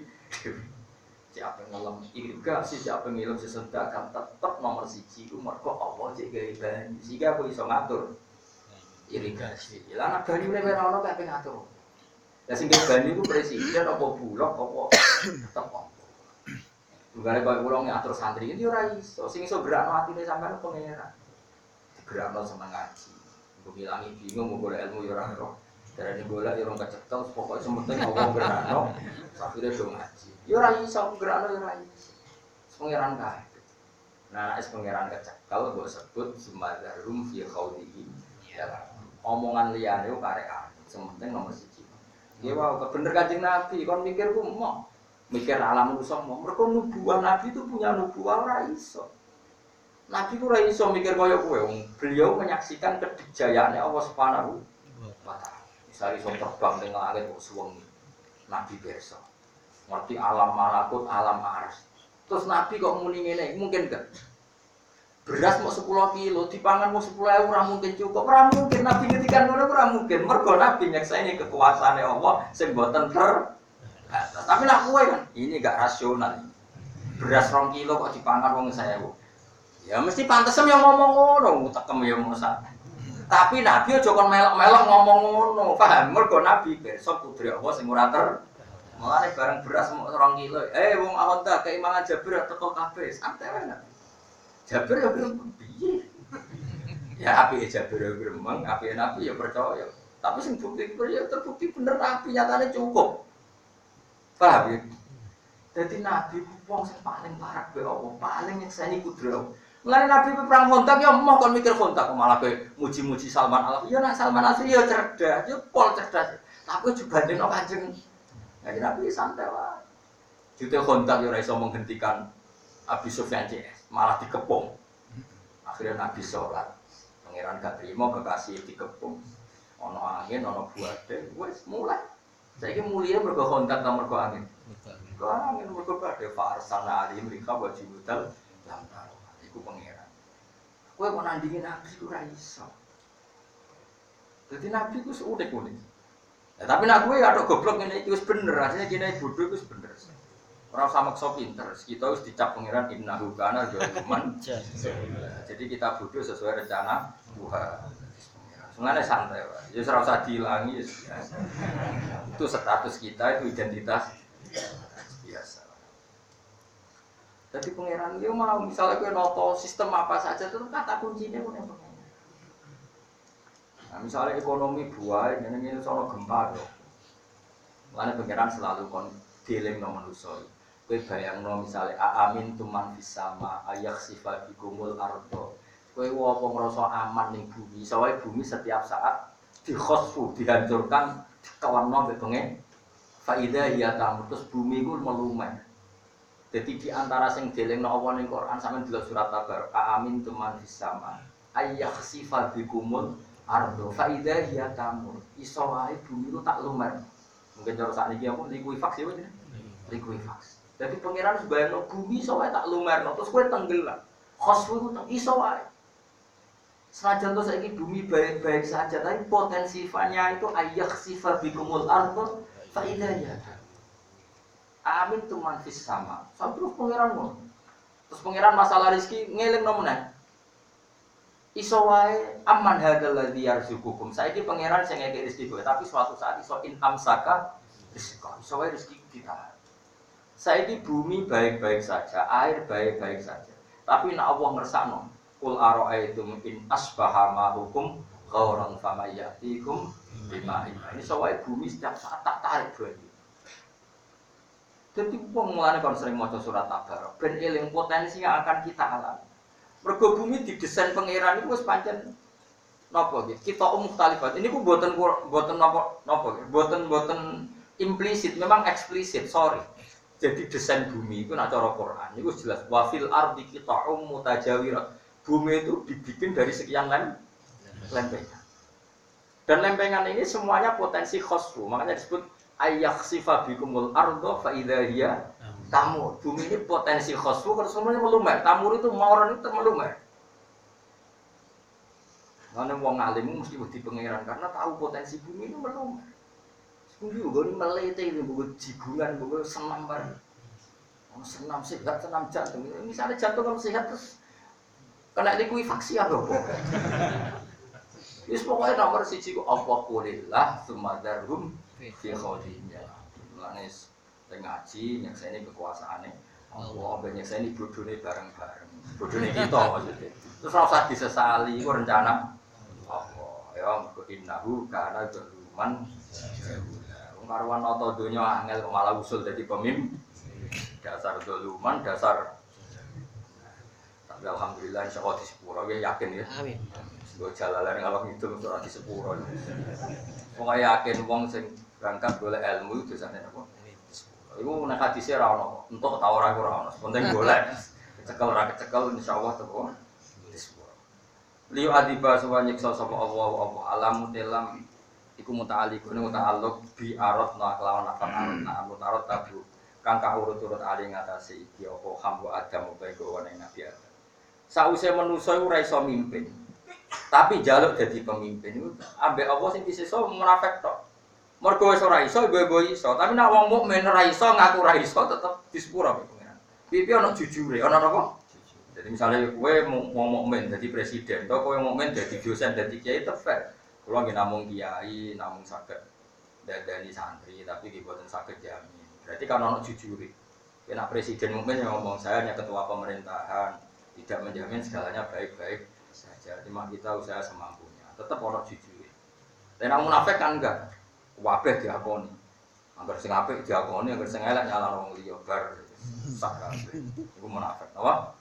Siapa yang ngelam irigasi, siapa yang ngelam sesedekah tetap nomor 1 itu mergo Allah cek gawe banyu. Sehingga aku iso ngatur irigasi. Lah nek banyu nek ora ono kok ngatur. Lah sing gawe banyu iku presiden apa bulog apa tetep apa. Tungale kok kula ngatur santri iki ora iso. Sing iso gerakno atine sampean pangeran. Digerakno seneng ngaji. Mbok ngilangi bingung mau golek ilmu ya ora ero. Darane golek ya ora kecekel pokoke sementing Allah gerakno. Safire do ngaji. Ya ora iso gerakno ya ora iso. Pangeran kae. Nah, nek pangeran kecekel mbok sebut sumadarum fi khawdihi. Ya. Omongan liyane ku karek sementing nomor 1. Ya wae bener Kanjeng Nabi kon mikirku mau mikir alam manusa mau. Mergo nubuah Nabi itu punya nubuah ora iso. Nabi ku ora iso mikir kaya kowe. Beliau menyaksikan kedikjayaane Allah Subhanahu wa taala. Misale iso terbang ning langit kok suwengi. Nabi pirsa. Ngerti alam malakut, alam arsy. Terus Nabi kok muni ngene, mungkin gak? Beras mau 10 kilo, dipangan mau 10.000 ora mungkin cukup. Ora mungkin Nabi ngendikan ngono ora mungkin. Mergo Nabi nyaksani kekuasaane Allah sing boten terbatas. Tapi nak kowe kan ini gak rasional. Beras 2 kilo kok dipangan wong 1.000. Ya mesti pantesem yang ngomong ngono, tekem ya mosat. Tapi Nabi aja kon melok-melok ngomong ngono, paham? Mergo Nabi besok putri Allah sing ora mulane barang beras mau 2 kilo. Wong ahonta keimangan Jabir teko kabeh. Santai wae. Jabir ya gremeng piye? Ya api Jabir ya gremeng, api Nabi ya percaya. Tapi sing bukti ya terbukti bener Nabi nyatane cukup. Paham ya? Jadi Nabi wong sing paling parah be Allah, paling nyekseni kudrat. Mulane Nabi perang Khandaq ya emoh kon mikir Khandaq malah kowe muji-muji Salman Al-Farisi. Ya nek Salman Al-Farisi ya cerdas, ya pol cerdas. Tapi juga bandingno Kanjeng Nabi santai wae. Jute Khandaq ya ora iso menghentikan Abi Sufyan CS, malah dikepung. Akhirnya Nabi sholat, pangeran gak terima kekasih dikepung. Ono angin, ono badai, wes mulai. Saiki mulia mergo Khandaq ta mergo angin. Mergo angin mergo badai farsana alim rika wajibudal lam taro. Iku pangeran. Kowe kok nandingi Nabi ku ora iso. Dadi Nabi ku unik-unik. Ya, tapi nak kowe ada goblok ngene iki wis bener, asline kene bodoh iku wis bener. Ora usah maksa pinter, kita harus dicap pangeran innahu kana dzaliman. Jadi kita bodoh sesuai rencana Tuhan. Sebenarnya santai, Pak. Ya ora usah diilangi ya. Itu status kita, itu identitas biasa. Jadi pangeran dia mau misalnya kowe noto sistem apa saja itu kata kuncinya punya pangeran. Nah, misalnya ekonomi buah, ini soal gempa loh. Makanya pangeran selalu kon dealing no manusia. Kowe bayangno misale amin tuman fisama ayak sifat bikumul ardo. Kowe apa ngrasa aman ning bumi, soalnya bumi setiap saat dikhosfu, dihancurkan, dikewanno mbek bengi. Faida ya tam terus bumi ku melumet. Jadi di antara sing dielingno Allah ning Quran sampeyan delok surat Tabarok amin tuman fisama ayak sifat bikumul ardo. Faida ya tam iso wae bumi ku tak lumer. Mungkin cara sakniki apa likuifaksi ya wis. Likuifaksi. Jadi pangeran sebayang bumi soalnya tak lumerno terus kowe tenggelam. Khosfu itu iso wae. Senajan tuh saiki bumi baik-baik saja, tapi potensinya itu ayakhsifa bikumul ardh fa idza ya. Amin tu man fis sama. Sampai pangeran ngono. Terus pangeran masalah rezeki ngelingno meneh. Iso wae aman hadzal ladzi yarzuqukum. Saiki pangeran sing ngekek rezeki kowe, tapi suatu saat iso in amsaka rezeki. Iso wae rezeki kita. Saiki bumi baik-baik saja, air baik-baik saja. Tapi nek Allah ngersakno, qul ara'aitum in asbaha ma'ukum ghauran famayatikum bima'in. Ini iso wae bumi setiap saat tak tarik banyu. Jadi wong mulane kon sering maca surat Tabarok, ben eling potensi yang akan kita alami. Mergo bumi didesain pangeran iku wis pancen napa nggih? Kita mukhtalifat. Ini ku mboten napa nggih? Mboten implisit, memang eksplisit, sorry. Jadi desain bumi itu nak cara Quran itu jelas wa fil ardi qita'um mutajawirat. Bumi itu dibikin dari sekian lempengan. Dan lempengan ini semuanya potensi khosfu, makanya disebut ayakhsifa bikumul ardh fa idza hiya tamur. Bumi ini potensi khosfu, kalau semuanya melumer. Tamur itu mauron itu melumer. Mana wong alim mesti wedi pangeran karena tahu potensi bumi itu melumer. Bumi juga ini melete ini bukan jigungan, bukan senam bareng. Senam sehat, senam jantung. Misalnya jantung kamu sehat terus kena likuifaksi apa? Wis pokoknya nomor siji ku apa kulillah sumadarhum fi khawdihim. Lanes ngaji nyekseni kekuasaane Allah ben nyekseni bodhone bareng-bareng. Bodhone kita maksudnya. Terus ora usah disesali iku rencana Allah. Ya mergo innahu kana zaluman. Wong karuan nata donya angel kok malah usul dadi pemimpin. Dasar zaluman, dasar. Tapi alhamdulillah insyaallah di sepuro yakin ya. Amin. Gue jalalan kalau gitu ora di sepuro. Wong yakin wong sing berangkat golek ilmu itu sana apa? Iku nek hadise ora ono, entuk ta ora ora ono. Penting golek. Kecekel ora kecekel insyaallah teko di sepuro. Liu adiba sawa nyiksa sapa Allah alam telam iku muta'alliqun muta'alluq bi aradna kelawan lafal aradna mutarad tabu kang kaurut-urut ali ngatasi iki apa hamba Adam utawa iku wong Nabi Adam. Sause manusa iku ora iso mimpin. Tapi jaluk dadi pemimpin iku ambek Allah sing disisa munafik tok. Mergo wis ora iso, gue iso. Tapi nek wong mukmin ora iso ngaku ora iso tetep disepuro pengiran. Pipi ana jujure, ana apa? Jadi misalnya kowe wong mukmin dadi presiden, atau kowe mukmin dadi dosen, dadi kiai fair. Kulo nggih namung kiai, namung saged dadani santri, tapi nggih boten saged jamin. Berarti kan ana jujure. Nek presiden mukmin yang ngomong saya hanya ketua pemerintahan, tidak menjamin segalanya baik-baik saja. Cuma kita usaha semampunya. Tetap ana jujure. Nek munafik kan enggak. Wabeh diakoni. Angger sing apik diakoni, angger sing elek nyalahno wong liya bar sak kabeh. Iku munafik, apa?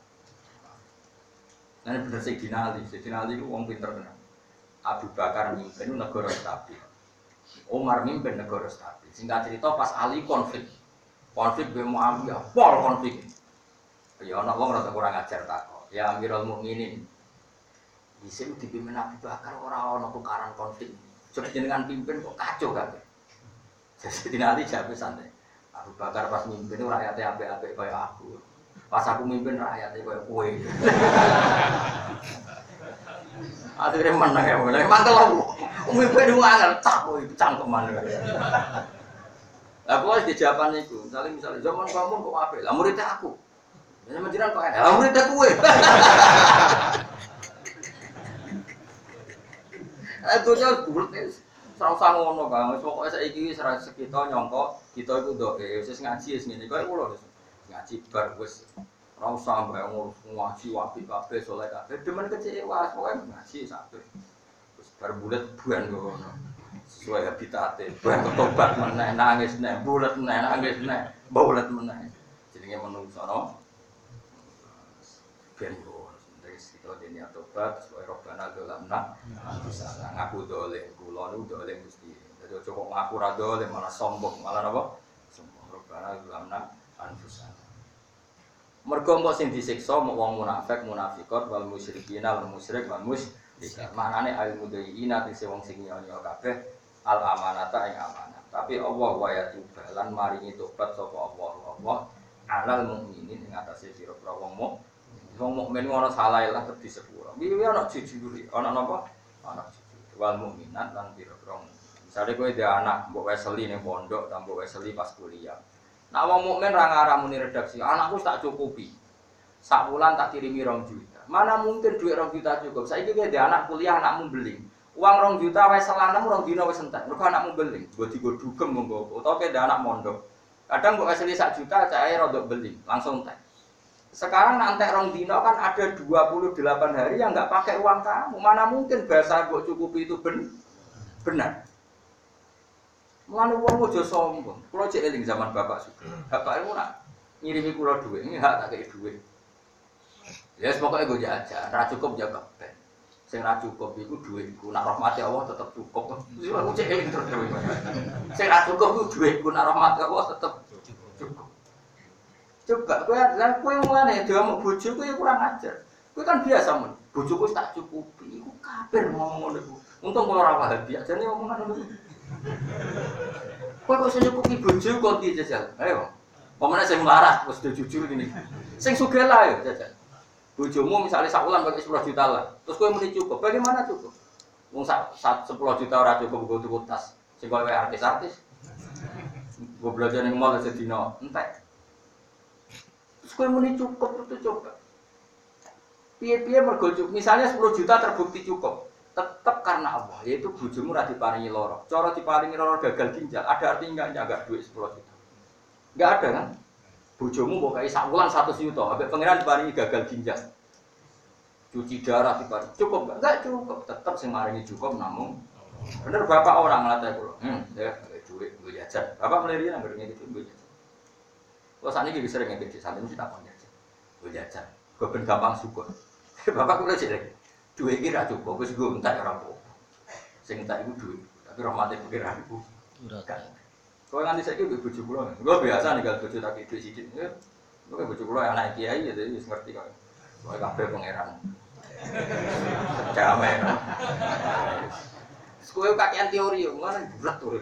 Nah, bener Sayyidina Ali itu wong pinter tenan. Abu Bakar mimpin negara stabil. Umar mimpin negara stabil. Singkat cerita pas Ali konflik be Muawiyah, pol konflik. Ya ana wong rada kurang ajar takok. Ya Amirul Mukminin. Dhisik dipimpin Abu Bakar ora ana tukaran konflik. Coba jenengan pimpin kok kacau kabeh. Jadi nanti jawab santai. Abu Bakar pas mimpin itu rakyatnya apik-apik kaya aku. Pas aku mimpin rakyatnya kaya kowe. Akhirnya menang ya, menang. Mantel aku. Mimpin itu angel tak kowe cangkeman. Lah kok dijawaban iku. Misalnya zaman kamu kok apik. Lah muridnya aku. Ya menjiran kok enak. Lah muridnya kowe. Aduhnya bulet serasa ngono Kang. Pokoke saiki wis ra kita nyangka kita iku ndoke wis ngaji wis ngene kaya kula wis ngaji bar wis ora usah mbek ngaji apik kabeh saleh kabeh demen kecewa pokoke ngaji sampe wis bar bulet buan ngono. Sesuai habitate. Bar tobat meneh nangis meneh bulet meneh nangis meneh bulet meneh. Jenenge menungso no. Ben kita dene tobat supaya robbana dolamna bisa ngaku dolim kula niku dolim Gusti. Dadi aja kok ngaku ra dolim malah sombong malah napa? Sombong robbana dolamna anfusana. Mergo kok sing disiksa wong munafik munafikot wal musyrikin wal musyrik wal musyrik. Manane al mudayina dise wong sing nyonya kabeh al amanata ing amanat. Tapi Allah wa yatuba lan maringi tobat sapa Allah alal mukminin ing atase pira-pira wong mukmin. Wong mukmin ono salah lah tetep disepuro. Iki ono jujuri, ono napa? Ono jujuri. Wal mukminat lan pira-pira. Misale kowe dhe anak mbok weseli ning pondok, ta mbok weseli pas kuliah. Nek wong mukmin ra ngarah muni redaksi, anakku tak cukupi. Sak wulan tak kirimi 2 juta. Mana mungkin duit 2 juta cukup. Saiki kowe dhe anak kuliah, anakmu beling. Uang 2 juta wis selanemu 2 dina wis entek. Mergo anakmu beling, nggo digo dugem monggo. Utawa kowe dhe anak mondok. Kadang mbok weseli 1 juta cae rodok beling, langsung entek. Sekarang nanti rong dino kan ada 28 hari yang nggak pakai uang kamu. Mana mungkin bahasa buat cukupi itu benar. Mulane wong aja sombong. Kulo cek eling zaman bapak suka. Bapak itu nak ngirimi kulo duit, ini hak tak kei duit. Ya pokoknya gue jajan, ra cukup jaga ben. Sing ra cukup iku duitku, nak rahmati Allah tetep cukup. Wis aku cek eling terus. Sing ra cukup iku duitku, nak rahmati Allah tetep cukup. Coba kowe mulane diomong bojoku ya kurang ajar. Kowe kan biasa men, bojoku tak cukupi, iku kabeh ngomong ngono iku. Untung kula ora paham biasane omongan ngono iku. Kowe kok iso nyukupi bojoku kok piye jajal? Ayo. Pemene sing melarat wis jujur ngene. Sing sugih lah ya jajal. Bojomu misalnya sak wulan pakai 10 juta lah. Terus kowe muni cukup. Bagaimana cukup? Wong 10 juta ora cukup nggo tuku tas. Sing kowe artis-artis. Gue belajar ning mall sedina entek. Terus kowe muni cukup itu coba. Piye-piye mergo cukup. Misalnya 10 juta terbukti cukup. Tetap karena Allah, yaitu bojomu ora diparingi loro. Cara diparingi loro gagal ginjal, ada artinya enggak duit 10 juta. Enggak ada kan? Bojomu mbok kai sak wulan 100 juta, ambek pangeran diparingi gagal ginjal. Cuci darah diparingi. Cukup enggak cukup, tetap sing maringi cukup namung bener bapak orang nglatih kula. Ya duit nggo jajan. Bapak mliri nang ngene iki nggo jajan. Kok sakniki iki sering ngene iki sampeyan mesti takon jajan. Nggo jajan. Kok ben gampang syukur. Bapak kula sik duit iki ra cukup, wis nggo entek ora apa. Sing entek iku duit, tapi rahmate pikiranku. Ora kan. Kowe nganti saiki mbek bojo kula. Kula biasa ninggal bojo tak duit sithik. Kok bojo kula anak kiai ya wis ngerti kok. Kowe kabeh pangeran. Damai. Kowe kakean teori yo, ngono bulat to.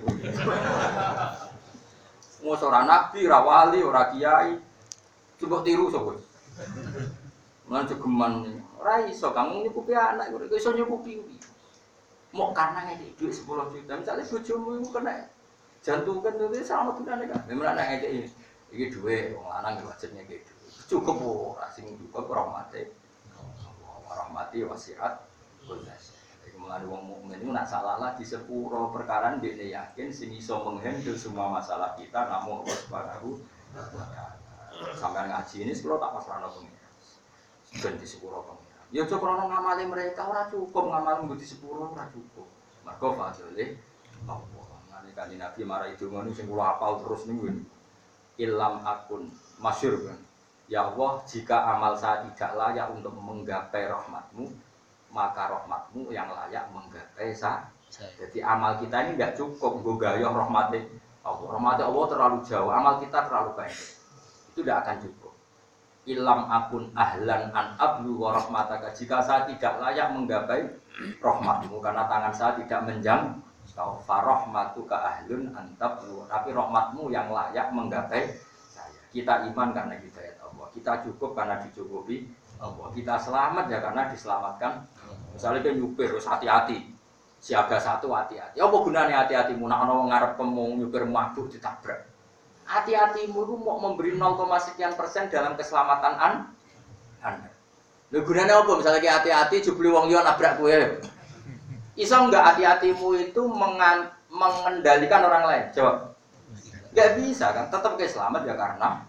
Mosok ora nabi, ora wali, ora kiai. Coba tiru sapa. Lan cegeman ora iso kamu nyukupi anak kok iso nyukupi. Mok karena ngekek duit 10 juta, misalnya bojomu iku kena jantungan itu sama tunane kan. Memang anak ngekek iki duit wong lanang wajib ngekek duit. Cukup ora sing cukup rahmate. Rahmati wasiat kulas. Iku mulane wong mukmin iku nak salah lah di sepuro perkara ndekne yakin sing iso menghandle semua masalah kita namung Allah Subhanahu wa taala. Sampeyan ngaji ini sepuro tak pasrahno pengen. Ben di sepuro pengen. Ya aja krono ngamali mereka ora cukup ngamal nggo di sepuro ora cukup. Mergo fadhile Allah. Ngene kan Nabi marai donga niku sing kula hafal terus niku. Ilam akun masyhur kan. Ya Allah, jika amal saya tidak layak untuk menggapai rahmatmu, maka rahmatmu yang layak menggapai saya. Jadi amal kita ini tidak cukup, gue gayah rahmatnya Allah. Rahmatnya Allah terlalu jauh, amal kita terlalu baik. Itu tidak akan cukup. Ilam akun ahlan an ablu wa rahmataka. Jika saya tidak layak menggapai rahmatmu, karena tangan saya tidak menjang, farahmatuka ahlun an tablu. Tapi rahmatmu yang layak menggapai saya. Kita iman karena hidayat Allah. Kita cukup karena dicukupi Allah. Kita selamat ya karena diselamatkan. Misalnya kan nyupir harus hati-hati. Siaga satu hati-hati. Apa gunanya hati-hatimu? Nak ono ngarep pemung nyupir mabuk ditabrak. Hati-hatimu itu mau memberi 0,sekian% dalam keselamatan Anda. Lha gunanya apa? Misalnya kayak hati-hati jebule wong liya nabrak kowe. Iso enggak hati-hatimu itu mengendalikan orang lain? Jawab. Enggak bisa kan? Tetap selamat ya karena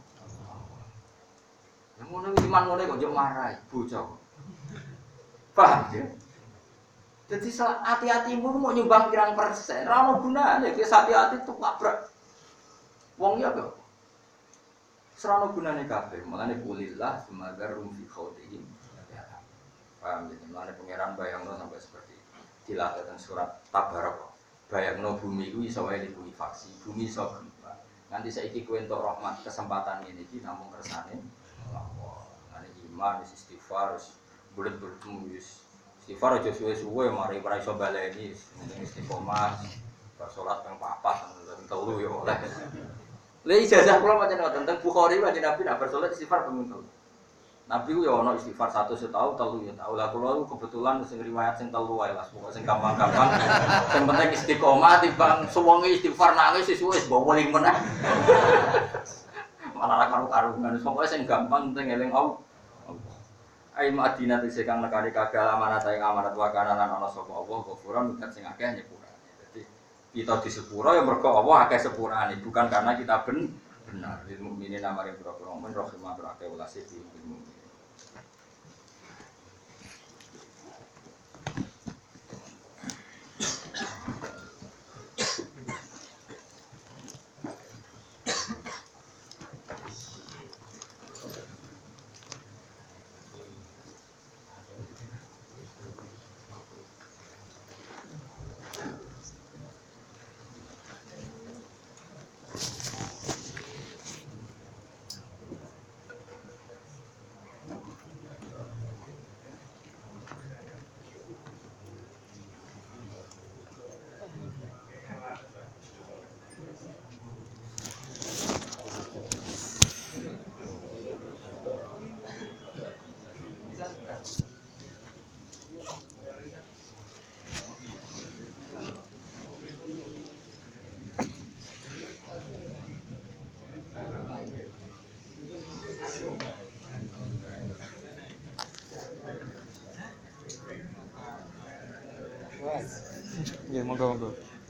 ngono iki iman ngono kok yo marah bocah. Paham ya? Jadi hati-hatimu mau nyumbang pirang persen, ora ono gunane, wis hati-hati tuh nabrak. Wong ya kok. Ora ono gunane kabeh, mulane kulillah sumadarum fi khautihim. Paham ya? Mulane pangeran bayangno sampai seperti itu. Dilatihkan surat Tabarak. Bayangno bumi iku iso wae likuifaksi, bumi iso gempa. Nanti saiki kowe entuk rahmat kesempatan ngene iki namung kersane Allah. Ngene iman istighfar bulet-bulet wis istighfar aja suwe-suwe mari ora iso baleni istiqomah salat ping 4 ping 3 ya oleh. Lha ijazah kula pancen ngoten teng Bukhari kanjeng Nabi nak bersalat istighfar ping 3. Nabi ku ya ono istighfar 100 setahun telu ya tahu. Lah kula kebetulan sing riwayat sing telu wae Mas, pokoke sing gampang-gampang. Sing penting istiqomah timbang suwenge istighfar nangis wis bawa weling meneh. Malah karo-karuan pokoke sing gampang penting eling Allah. Ai Madinah te kang nekani kagak amanat ing amanat wakana lan ana sapa Allah ghafuran mugat sing akeh nyepura. Jadi kita disepura ya mergo Allah akeh sepurane bukan karena kita benar. Lil mukminin amare pira-pira men rahimah akeh welase di mukmin. Ya, monggo.